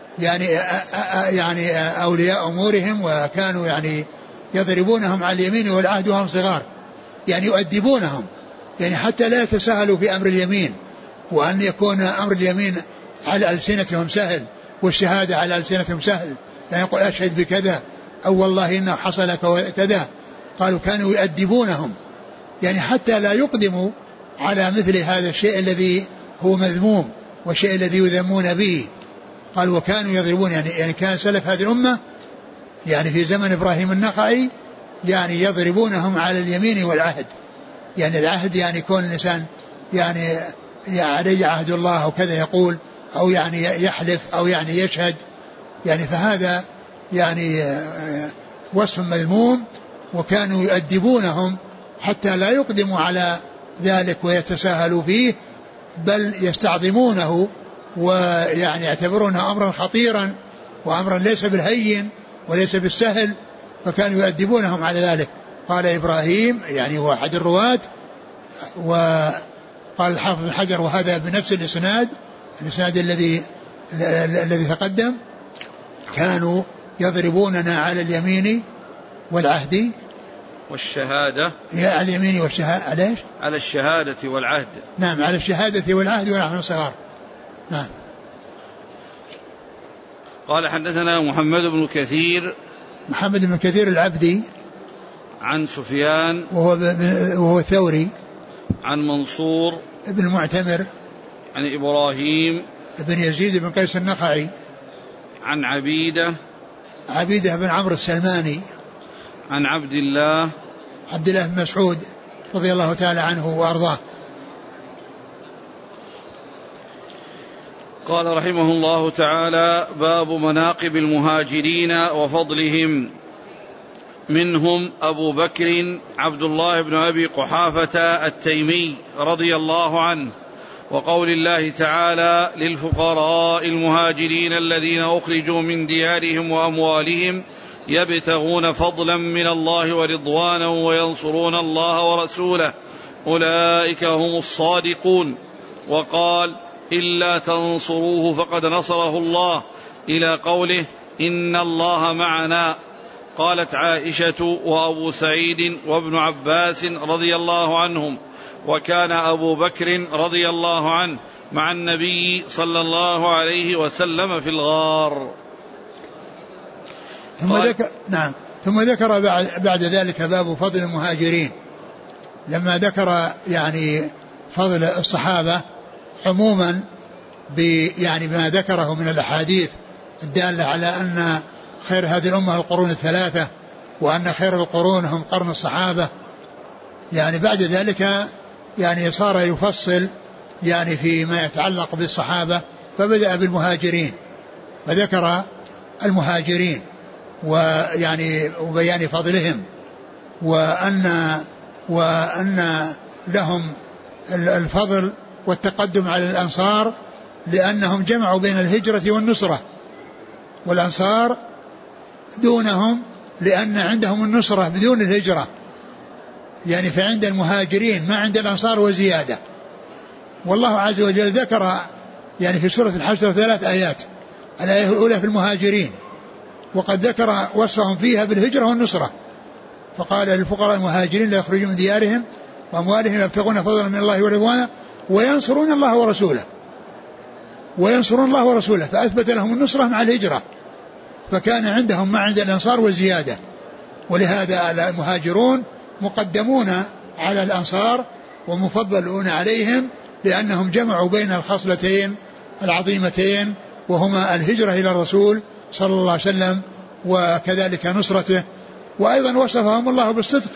يعني أولياء أمورهم، وكانوا يعني يضربونهم على اليمين والعهد وهم صغار، يعني يؤدبونهم، يعني حتى لا يتساهلوا في أمر اليمين، وأن يكون أمر اليمين على ألسنتهم سهل والشهادة على ألسنتهم سهل، لا يقول أشهد بكذا أو والله إنه حصل كذا. قالوا كانوا يؤدبونهم يعني حتى لا يقدموا على مثل هذا الشيء الذي هو مذموم والشيء الذي يذمون به. قال وكانوا يضربون، يعني كان سلف هذه الأمة يعني في زمن إبراهيم النخعي يعني يضربونهم على اليمين والعهد، يعني العهد يعني يكون الإنسان يعني علي عهد الله أو كذا يقول، أو يعني يحلف أو يعني يشهد، يعني فهذا يعني وصف مذموم، وكانوا يؤدبونهم حتى لا يقدموا على ذلك ويتساهلوا فيه، بل يستعظمونه ويعني يعتبرونه أمرا خطيرا وأمرا ليس بالهين وليس بالسهل، فكانوا يؤدبونهم على ذلك. قال إبراهيم يعني هو أحد الرواة، وقال الحافظ بن حجر وهذا بنفس الإسناد الذي تقدم، كانوا يضربوننا على اليمين والعهد والشهادة، على اليمين والشهادة، على الشهادة والعهد. نعم، على الشهادة والعهد ونحن صغار. نعم. قال حدثنا محمد بن كثير العبدي عن سفيان وهو ثوري، عن منصور ابن المعتمر، عن إبراهيم ابن يزيد بن قيس النخعي، عن عبيدة بن عمرو السلماني، عن عبد الله بن مسعود رضي الله تعالى عنه وأرضاه. قال رحمه الله تعالى: باب مناقب المهاجرين وفضلهم. منهم أبو بكر عبد الله بن أبي قحافة التيمي رضي الله عنه، وقول الله تعالى: للفقراء المهاجرين الذين أخرجوا من ديارهم وأموالهم يبتغون فضلا من الله ورضوانا وينصرون الله ورسوله أولئك هم الصادقون. وقال: إلا تنصروه فقد نصره الله، إلى قوله: إن الله معنا. قالت عائشة وأبو سعيد وابن عباس رضي الله عنهم: وكان أبو بكر رضي الله عنه مع النبي صلى الله عليه وسلم في الغار. ثم ذكر بعد ذلك باب فضل المهاجرين، لما ذكر يعني فضل الصحابة عموما يعني بما ذكره من الأحاديث الدالة على أن خير هذه الأمة القرون الثلاثة، وأن خير القرون هم قرن الصحابة. يعني بعد ذلك يعني صار يفصل يعني فيما يتعلق بالصحابة، فبدأ بالمهاجرين فذكر المهاجرين ويعني وبيان فضلهم، وأن لهم الفضل والتقدم على الأنصار، لأنهم جمعوا بين الهجرة والنصرة، والأنصار دونهم لأن عندهم النصرة بدون الهجرة، يعني فعند المهاجرين ما عند الأنصار وزيادة. والله عز وجل ذكر يعني في سورة الحشر 3 آيات. الآية الأولى في المهاجرين، وقد ذكر وصفهم فيها بالهجرة والنصرة، فقال للفقراء المهاجرين لا يخرجون من ديارهم وأموالهم يبتغون فضلا من الله ورضوانه وينصرون الله ورسوله فأثبت لهم النصرة مع الهجرة، فكان عندهم ما عند الأنصار وزيادة. ولهذا المهاجرون مقدمون على الأنصار ومفضلون عليهم، لأنهم جمعوا بين الخصلتين العظيمتين وهما الهجرة إلى الرسول صلى الله عليه وسلم وكذلك نصرته. وأيضا وصفهم الله بالصدق،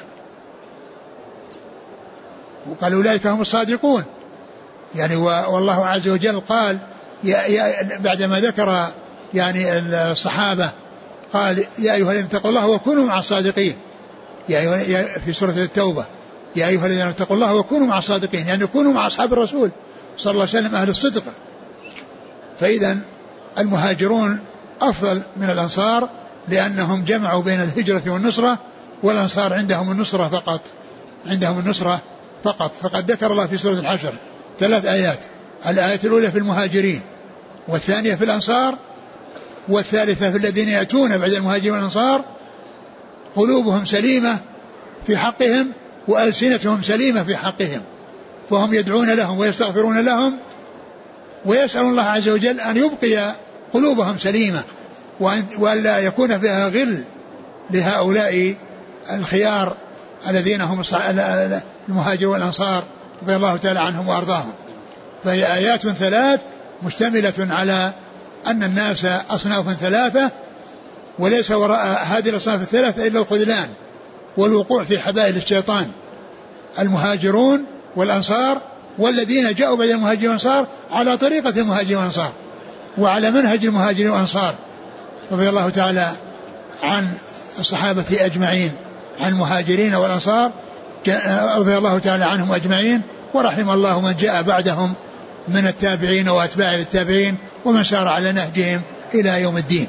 وقال أولئك هم الصادقون. يعني والله عز وجل قال بعدما ذكر يعني الصحابة قال يا أيها الذين اتقوا الله وكونوا مع الصادقين، في سورة التوبة يا أيها الذين اتقوا الله وكونوا مع الصادقين، يعني كونوا مع أصحاب الرسول صلى الله عليه وسلم أهل الصدق. فإذا المهاجرون أفضل من الأنصار لأنهم جمعوا بين الهجرة والنصرة، والأنصار عندهم النصرة فقط. فقد ذكر الله في سورة الحشر 3 آيات. الآية الأولى في المهاجرين، والثانية في الأنصار، والثالثة في الذين يأتون بعد المهاجرين والأنصار قلوبهم سليمة في حقهم وألسنتهم سليمة في حقهم، فهم يدعون لهم ويستغفرون لهم ويسأل الله عز وجل أن يبقي قلوبهم سليمة وأن لا يكون فيها غل لهؤلاء الخيار الذين هم المهاجرون والأنصار رضي الله تعالى عنهم وأرضاهم. فهي آيات 3 مشتملة على أن الناس أصناف 3، وليس وراء هذه الأصناف 3 إلا الخذلان والوقوع في حبائل الشيطان. المهاجرون والأنصار والذين جاءوا بعد المهاجرين والأنصار على طريقة المهاجرين والأنصار وعلى منهج المهاجرين والأنصار رضي الله تعالى عن الصحابة أجمعين، عن المهاجرين والأنصار رضي الله تعالى عنهم أجمعين، ورحم الله من جاء بعدهم من التابعين وأتباع التابعين ومن سار على نهجهم إلى يوم الدين.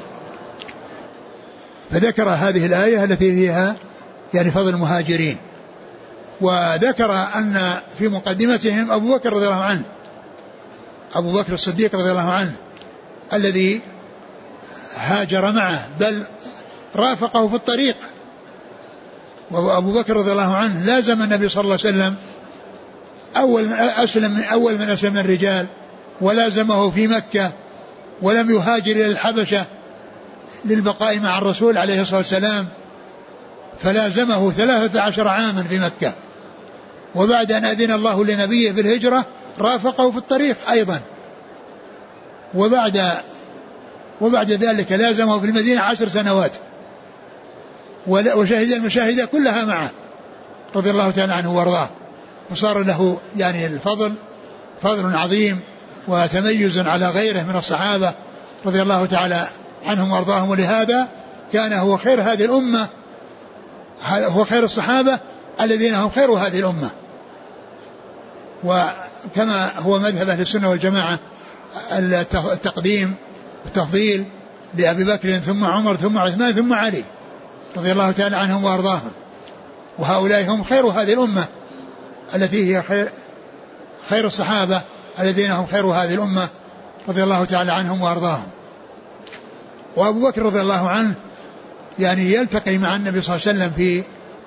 فذكر هذه الآية التي فيها يعني فضل المهاجرين، وذكر أن في مقدمتهم أبو بكر رضي الله عنه، أبو بكر الصديق رضي الله عنه الذي هاجر معه بل رافقه في الطريق. وأبو بكر رضي الله عنه لازم النبي صلى الله عليه وسلم أول من أسلم الرجال، ولازمه في مكة ولم يهاجر إلى الحبشة للبقاء مع الرسول عليه الصلاة والسلام، فلازمه 13 عاما في مكة. وبعد أن أذن الله لنبيه بالهجرة رافقه في الطريق أيضا، وبعد ذلك لازمه في المدينة 10 سنوات، وشهد المشاهد كلها معه رضي الله تعالى عنه وارضاه، وصار له يعني فضل عظيم وتميز على غيره من الصحابة رضي الله تعالى عنهم وارضاهم. ولهذا كان هو خير هذه الأمة، هو خير الصحابة الذين هم خير هذه الأمة. وكما هو مذهب أهل السنة والجماعة التقديم والتفضيل لأبي بكر ثم عمر ثم عثمان ثم علي رضي الله تعالى عنهم وأرضاهم، وهؤلاء هم خير هذه الأمة التي هي خير الصحابة الذين هم خير هذه الأمة رضي الله تعالى عنهم وأرضاهم. وأبو بكر رضي الله عنه يعني يلتقي مع النبي صلى الله عليه وسلم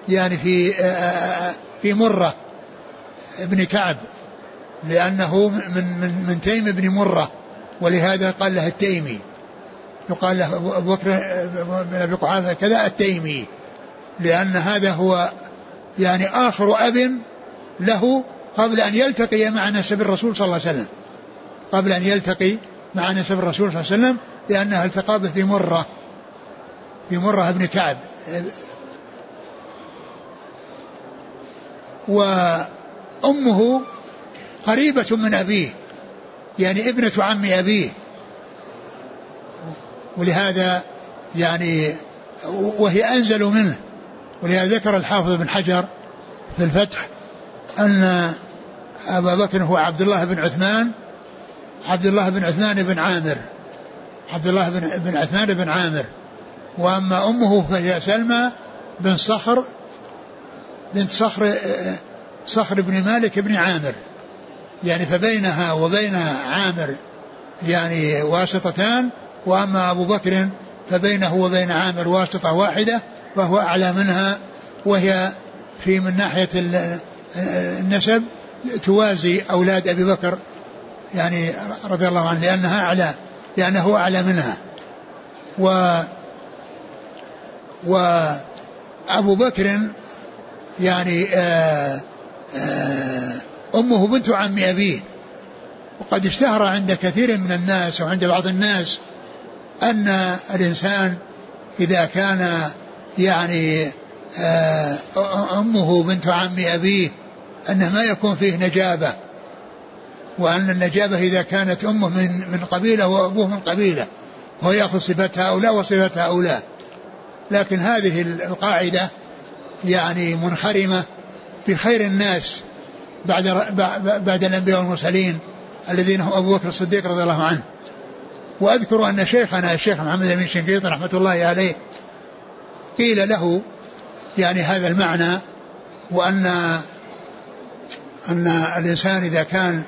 في مرة ابن كعب، لأنه من تيم ابن مرة، ولهذا قال له التيمي، يقال له أبو بكر بن أبي قحافة كذا التيمي، لأن هذا هو يعني آخر أب له قبل أن يلتقي مع نسب الرسول صلى الله عليه وسلم، قبل أن يلتقي مع نسب الرسول صلى الله عليه وسلم، لأنها التقى به في مرة ابن كعب. وأمه قريبة من أبيه، يعني ابنة عم أبيه، ولهذا يعني وهي أنزل منه. ولهذا ذكر الحافظ بن حجر في الفتح أن أبا بكر هو عبد الله بن عثمان بن عامر، عبد الله بن عثمان بن عامر. وأما أمه فهي سلمى بن صخر بنت صخر بن مالك بن عامر، يعني فبينها وبين عامر يعني واسطتان، وأما أبو بكر فبينه وبين عامر واسطة واحدة وهو أعلى منها، وهي في من ناحية النسب توازي أولاد أبي بكر يعني رضي الله عنه، لأنه أعلى منها. وأبو بكر يعني أمه بنت عم أبيه، وقد اشتهر عند كثير من الناس وعند بعض الناس أن الإنسان إذا كان يعني أمه بنت عم أبيه أنه ما يكون فيه نجابة، وأن النجابة إذا كانت أمه من قبيلة وأبوه من قبيلة، وهو يأخذ صفة هؤلاء وصفة هؤلاء. لكن هذه القاعدة يعني منخرمة في خير الناس بعد الأنبياء والمرسلين الذين هم أبو بكر الصديق رضي الله عنه. وأذكر أن شيخنا الشيخ محمد بن شنقيط رحمة الله عليه قيل له يعني هذا المعنى، وأن الإنسان إذا كان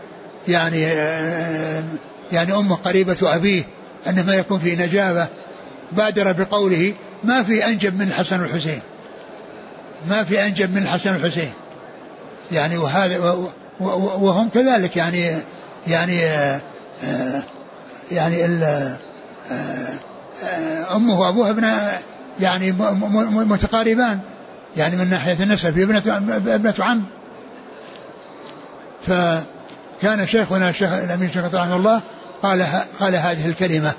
يعني أمه قريبة أبيه أنه ما يكون في نجابة، بادر بقوله ما في أنجب من الحسن والحسين، ما في أنجب من الحسن والحسين يعني. وهم كذلك يعني أمه وأبوها يعني متقاربان يعني من ناحية النسب، ابنة عم. فكان شيخنا الشيخ الأمين شيخ رحمه الله قال هذه الكلمة.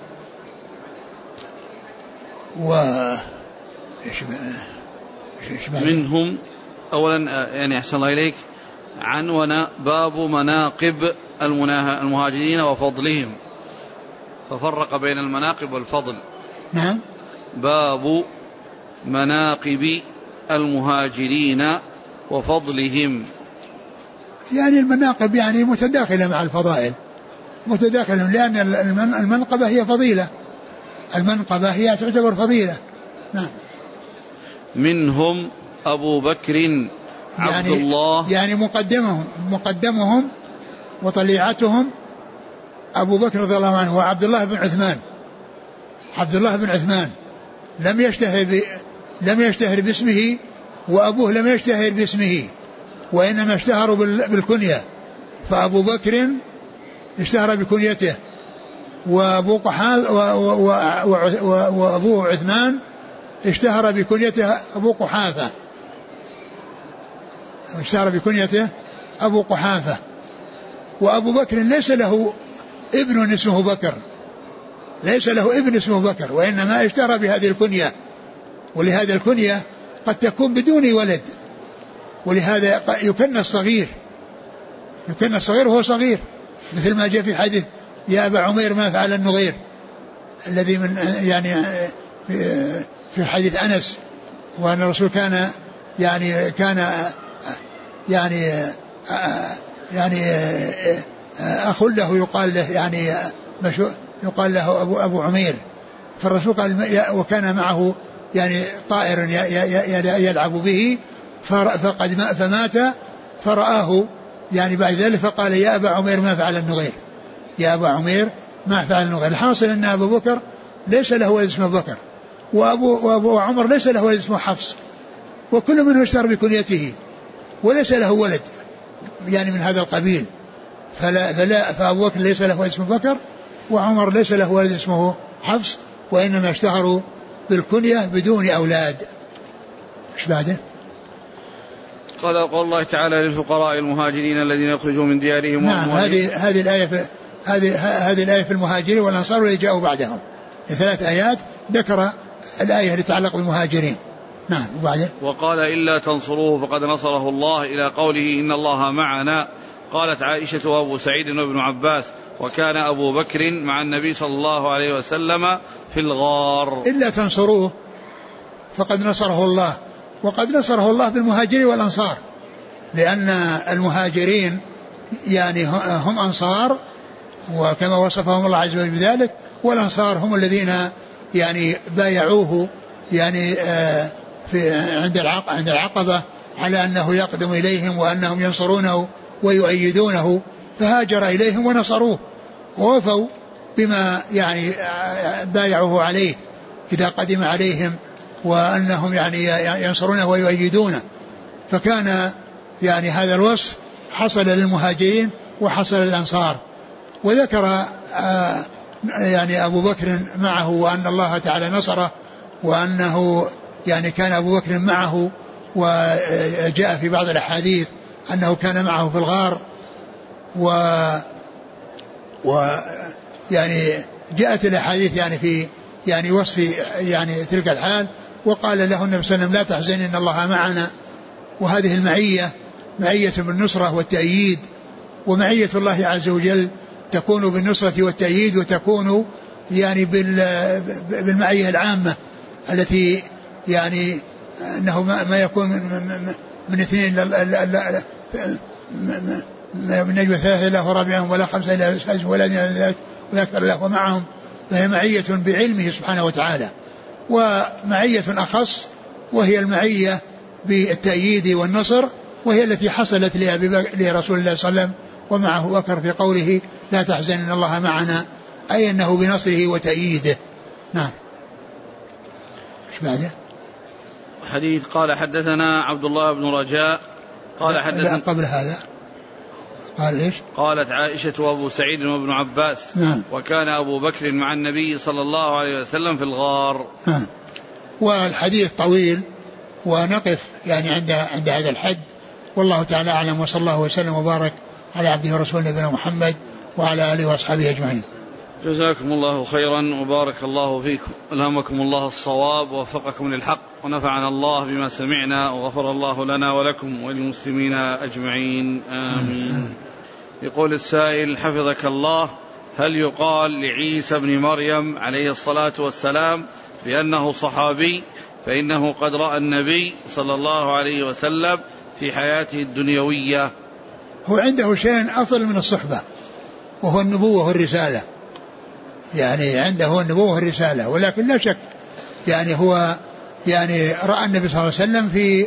منهم أولا يعني أحسن الله إليك عنوان باب مناقب المهاجرين وفضلهم، ففرق بين المناقب والفضل. نعم. باب مناقب المهاجرين وفضلهم، يعني المناقب يعني متداخلة مع الفضائل، متداخلة، لأن المنقبة هي فضيلة، المنقبة هي تعتبر فضيلة. نعم. منهم أبو بكر عبد الله، يعني مقدمهم وطليعتهم أبو بكر رضي الله عنه وعبد الله بن عثمان. عبد الله بن عثمان لم يشتهر باسمه، وأبوه لم يشتهر باسمه، وإنما اشتهروا بالكنية. فأبو بكر اشتهر بكنيته، وأبوه عثمان اشتهر بكنيته أبو قحافة، اشتهر بكنيته أبو قحافة. وأبو بكر ليس له ابن اسمه بكر، ليس له ابن اسمه بكر، وإنما اشتهر بهذه الكنية. ولهذا الكنية قد تكون بدون ولد، ولهذا يكنى الصغير وهو صغير، مثل ما جاء في حديث يا أبا عمير ما فعل النغير، الذي من يعني في حديث أنس، وأن الرسول كان أخ له يقال له يعني يقال له أبو عمير. فالرسول قال وكان معه يعني طائر يلعب به فمات، فرآه يعني بعد ذلك فقال يا أبا عمير ما فعل النغير، يا أبا عمير ما فعل النغير. الحاصل أن أبو بكر ليس له ولد اسمه بكر، وأبو عمر ليس له ولد اسمه حفص، وكل منه اشتهر بكنيته وليس له ولد يعني من هذا القبيل. فأبو بكر ليس له ولد اسمه بكر، وعمر ليس له ولد اسمه حفص، وإنما اشتهروا بالكنية بدون أولاد. ايش بعده؟ قال الله تعالى للفقراء المهاجرين الذين يخرجوا من ديارهم. نعم. هذه الآية في المهاجرين والأنصار والذين جاءوا بعدهم، 3 آيات ذكر الآية اللي تتعلق بالمهاجرين. نعم. وبعدين وقال إلا تنصروه فقد نصره الله إلى قوله إن الله معنا. قالت عائشة وأبو سعيد وابن عباس وكان أبو بكر مع النبي صلى الله عليه وسلم في الغار. إلا تنصروه فقد نصره الله، وقد نصره الله بالمهاجرين والأنصار، لأن المهاجرين يعني هم أنصار، وكما وصفهم الله عز وجل بذلك، والأنصار هم الذين يعني بايعوه يعني عند العقبة على أنه يقدم إليهم وأنهم ينصرونه ويؤيدونه، فهاجر إليهم ونصروه ووفوا بما يعني بايعوه عليه إذا قدم عليهم، وأنهم يعني ينصرونه ويؤيدونه. فكان يعني هذا الوصف حصل للمهاجرين وحصل للأنصار. وذكر يعني أبو بكر معه وأن الله تعالى نصره، وأنه يعني كان أبو بكر معه، وجاء في بعض الأحاديث أنه كان معه في الغار، يعني جاءت الأحاديث يعني في يعني وصف يعني تلك الحال. وقال له النبي صلى الله عليه وسلم لا تحزن إن الله معنا. وهذه المعية معية بالنصرة والتأييد، ومعية الله عز وجل تكون بالنصرة والتأييد، وتكون يعني بالمعية العامة التي يعني أنه ما يكون من اثنين من نجوى ثلاثة إلا رابعهم ولا خمسة إلا سادسهم ولا أكثر إلا هو معهم. فهي معية بعلمه سبحانه وتعالى. ومعية أخص وهي المعية بالتأييد والنصر، وهي التي حصلت لرسول الله صلى الله عليه وسلم ومعه بكر في قوله لا تحزن إن الله معنا، أي أنه بنصره وتأييده. نعم. ايش بعده؟ حديث قال حدثنا عبد الله بن رجاء قال حدثنا قبل هذا قال ايش؟ قالت عائشة وابو سعيد وابن عباس نعم. وكان ابو بكر مع النبي صلى الله عليه وسلم في الغار. نعم. والحديث طويل ونقف يعني عند هذا الحد، والله تعالى أعلم، وصلى الله وسلم وبارك على عبده ورسوله نبينا محمد وعلى آله وأصحابه أجمعين. جزاكم الله خيرا وبارك الله فيكم، ألهمكم الله الصواب ووفقكم للحق، ونفعنا الله بما سمعنا، وغفر الله لنا ولكم وللمسلمين أجمعين، آمين. يقول السائل حفظك الله: هل يقال لعيسى بن مريم عليه الصلاة والسلام بأنه صحابي فإنه قد رأى النبي صلى الله عليه وسلم في حياته الدنيوية؟ هو عنده شيء أفضل من الصحبة، وهو النبوة والرسالة، يعني عنده النبوة والرسالة، ولكن لا شك يعني هو يعني رأى النبي صلى الله عليه وسلم في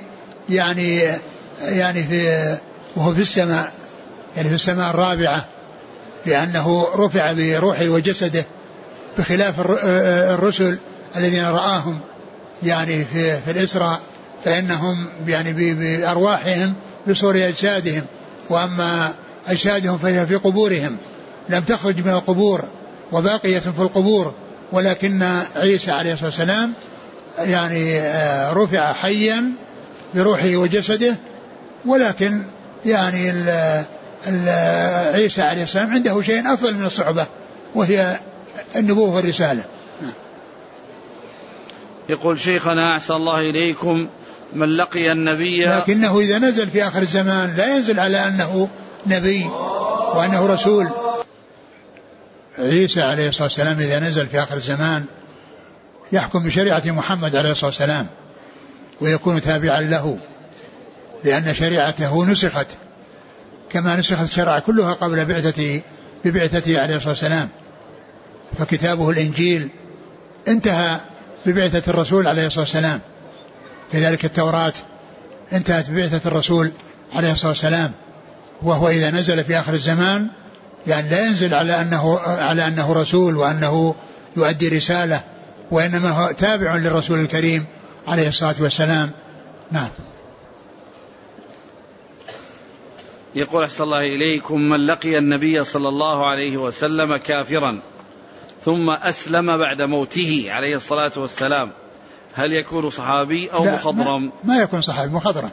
يعني في وهو في السماء، يعني في السماء الرابعة، لأنه رفع بروحه وجسده، بخلاف الرسل الذين رآهم يعني في الإسراء فإنهم يعني بأرواحهم بصور أجسادهم، وأما أجسادهم فهي في قبورهم لم تخرج من القبور وباقية في القبور. ولكن عيسى عليه الصلاة والسلام يعني رفع حيا بروحه وجسده، ولكن يعني عيسى عليه السلام عنده شيء أفضل من الصحبة، وهي النبوة والرسالة. يقول شيخنا أحسن الله إليكم: من لقي النبي، لكنه إذا نزل في آخر الزمان لا ينزل على أنه نبي وأنه رسول. عيسى عليه الصلاة والسلام إذا نزل في آخر الزمان يحكم بشريعة محمد عليه الصلاة والسلام ويكون تابعا له، لأن شريعته نسخت كما نسخت الشرع كلها قبل ببعثته عليه الصلاة والسلام. فكتابه الإنجيل انتهى ببعثة الرسول عليه الصلاة والسلام، كذلك التوراة انتهت ببعثة الرسول عليه الصلاة والسلام. وهو إذا نزل في آخر الزمان يعني لا ينزل على أنه رسول وأنه يؤدي رسالة، وإنما هو تابع للرسول الكريم عليه الصلاة والسلام. نعم. يقول أحسن الله إليكم: من لقي النبي صلى الله عليه وسلم كافرا ثم أسلم بعد موته عليه الصلاة والسلام، هل يكون صحابي أو مخضرم؟ ما يكون صحابي مخضرم،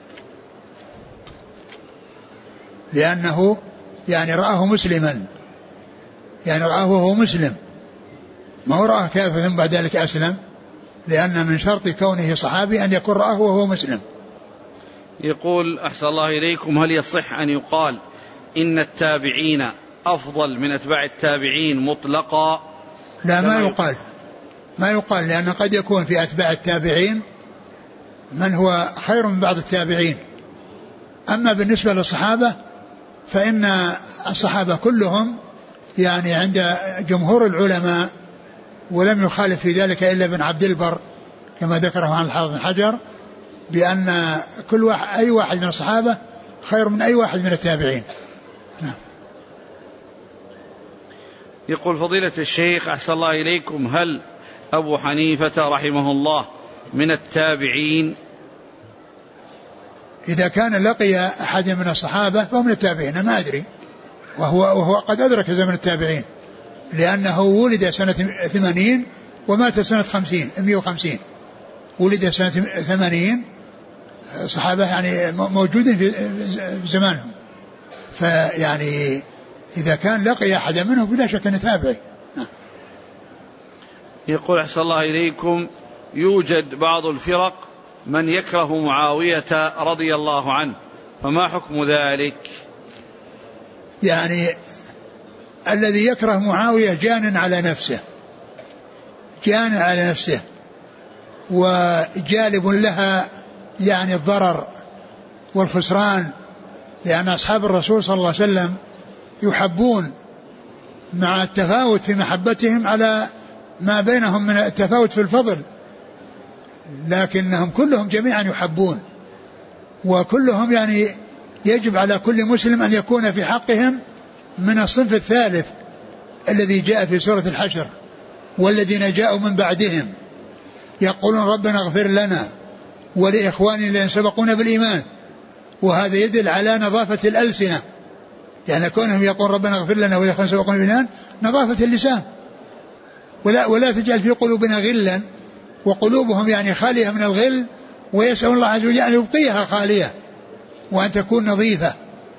لأنه يعني رآه مسلما، يعني رآه وهو مسلم، ما هو رآه كافر ثم بعد ذلك أسلم، لأن من شرط كونه صحابي أن يكون رآه وهو مسلم. يقول أحسن الله إليكم: هل يصح أن يقال إن التابعين أفضل من أتباع التابعين مطلقا؟ لا، ما يقال لأن قد يكون في أتباع التابعين من هو خير من بعض التابعين. أما بالنسبة للصحابة فإن الصحابة كلهم يعني عند جمهور العلماء، ولم يخالف في ذلك إلا ابن عبد البر كما ذكره عن الحافظ بن حجر، بأن أي واحد من الصحابة خير من أي واحد من التابعين. نعم. يقول فضيلة الشيخ أحسن الله إليكم، هل أبو حنيفة رحمه الله من التابعين؟ إذا كان لقي أحد من الصحابة فهو من التابعين، ما أدري، وهو قد أدرك زمن التابعين، لأنه ولد سنة 80 ومات سنة 150. ولد سنة 80، صحابة يعني موجودين في زمانهم، فيعني إذا كان لقي أحد منهم بلا شك أنه تابعي. يقول أحسن الله إليكم، يوجد بعض الفرق من يكره معاوية رضي الله عنه، فما حكم ذلك؟ يعني الذي يكره معاوية جان على نفسه وجالب لها يعني الضرر والخسران، لأن أصحاب الرسول صلى الله عليه وسلم يحبون مع التفاوت في محبتهم على ما بينهم من التفاوت في الفضل، لكنهم كلهم جميعا يحبون، وكلهم يعني يجب على كل مسلم أن يكون في حقهم من الصنف الثالث الذي جاء في سورة الحشر: والذين جاءوا من بعدهم يقولون ربنا اغفر لنا ولإخواننا الذين سبقونا بالإيمان. وهذا يدل على نظافة الألسنة، يعني كونهم يقول ربنا اغفر لنا ولإخواننا سبقونا بالإيمان نظافة اللسان، ولا تجعل في قلوبنا غلا، وقلوبهم يعني خالية من الغل، ويسأل الله عز وجل أن يبقيها خالية وأن تكون نظيفة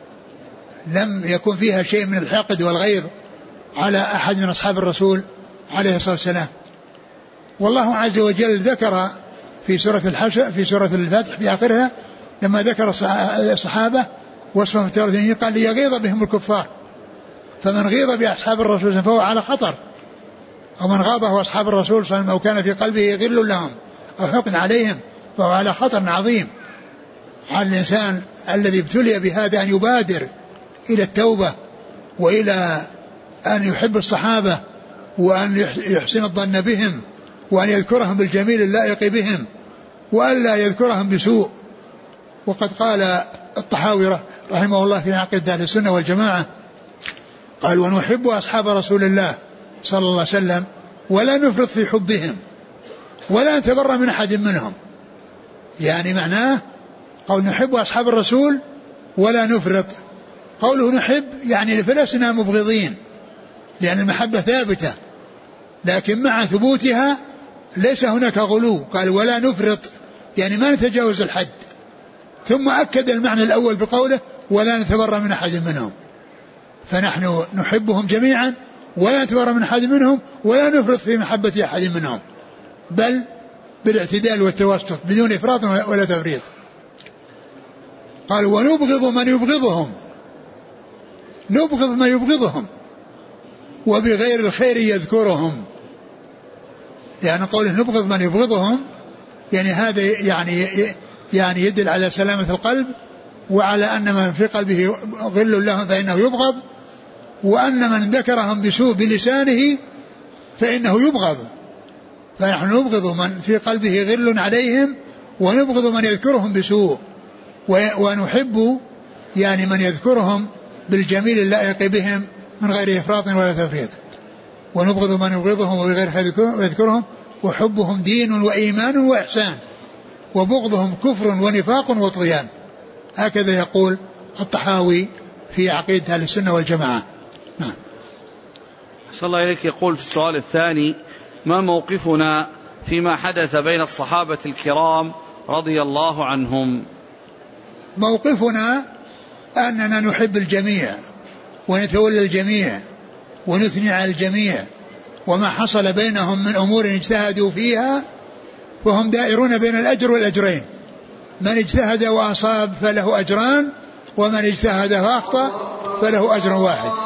لم يكن فيها شيء من الحقد والغير على أحد من أصحاب الرسول عليه الصلاة والسلام. والله عز وجل ذكر في سورة الحشر في سورة الفتح في آخرها لما ذكر الصحابة وصفهم في التوراة قال ليغيظ بهم الكفار، فمن غيظ بأصحاب الرسول فهو على خطر، ومن غاضه أصحاب الرسول صلى الله عليه وسلم أو كان في قلبه غل لهم أو حقد عليهم فهو على خطر عظيم. على الإنسان الذي ابتلي بهذا أن يبادر إلى التوبة وإلى أن يحب الصحابة وأن يحسن الظن بهم وأن يذكرهم بالجميل اللائق بهم وألا يذكرهم بسوء. وقد قال الطحاوي رحمه الله في عقيدة أهل السنة والجماعة قال: ونحب أصحاب رسول الله صلى الله عليه وسلم ولا نفرط في حبهم ولا نتبرأ من أحد منهم. يعني معناه قول نحب أصحاب الرسول ولا نفرط، قوله نحب يعني فلسنا مبغضين، لأن المحبة ثابتة، لكن مع ثبوتها ليس هناك غلو. قال ولا نفرط يعني ما نتجاوز الحد، ثم أكد المعنى الأول بقوله ولا نتبرأ من أحد منهم. فنحن نحبهم جميعا ولا نتبرأ من أحد منهم ولا نفرط في محبة أحد منهم، بل بالاعتدال والتوسط بدون إفراط ولا تفريط. قال ونبغض من يبغضهم، نبغض من يبغضهم وبغير الخير يذكرهم. يعني قوله نبغض من يبغضهم يعني هذا يعني يدل على سلامة القلب وعلى أن من في قلبه غل لهم فإنه يبغض، وأن من ذكرهم بسوء بلسانه فإنه يبغض. فنحن نبغض من في قلبه غل عليهم ونبغض من يذكرهم بسوء، ونحب يعني من يذكرهم بالجميل اللائق بهم من غير إفراط ولا تفريط. ونبغض من يبغضهم وبغير يذكرهم وحبهم دين وإيمان وإحسان وبغضهم كفر ونفاق وطغيان. هكذا يقول الطحاوي في عقيدة أهل السنة والجماعة. نعم. صلى الله عليك. يقول في السؤال الثاني: ما موقفنا فيما حدث بين الصحابة الكرام رضي الله عنهم؟ موقفنا أننا نحب الجميع ونتولى الجميع ونثني على الجميع، وما حصل بينهم من أمور اجتهدوا فيها فهم دائرون بين الأجر والأجرين، من اجتهد وأصاب فله أجران، ومن اجتهد وأخطأ فله أجر واحد.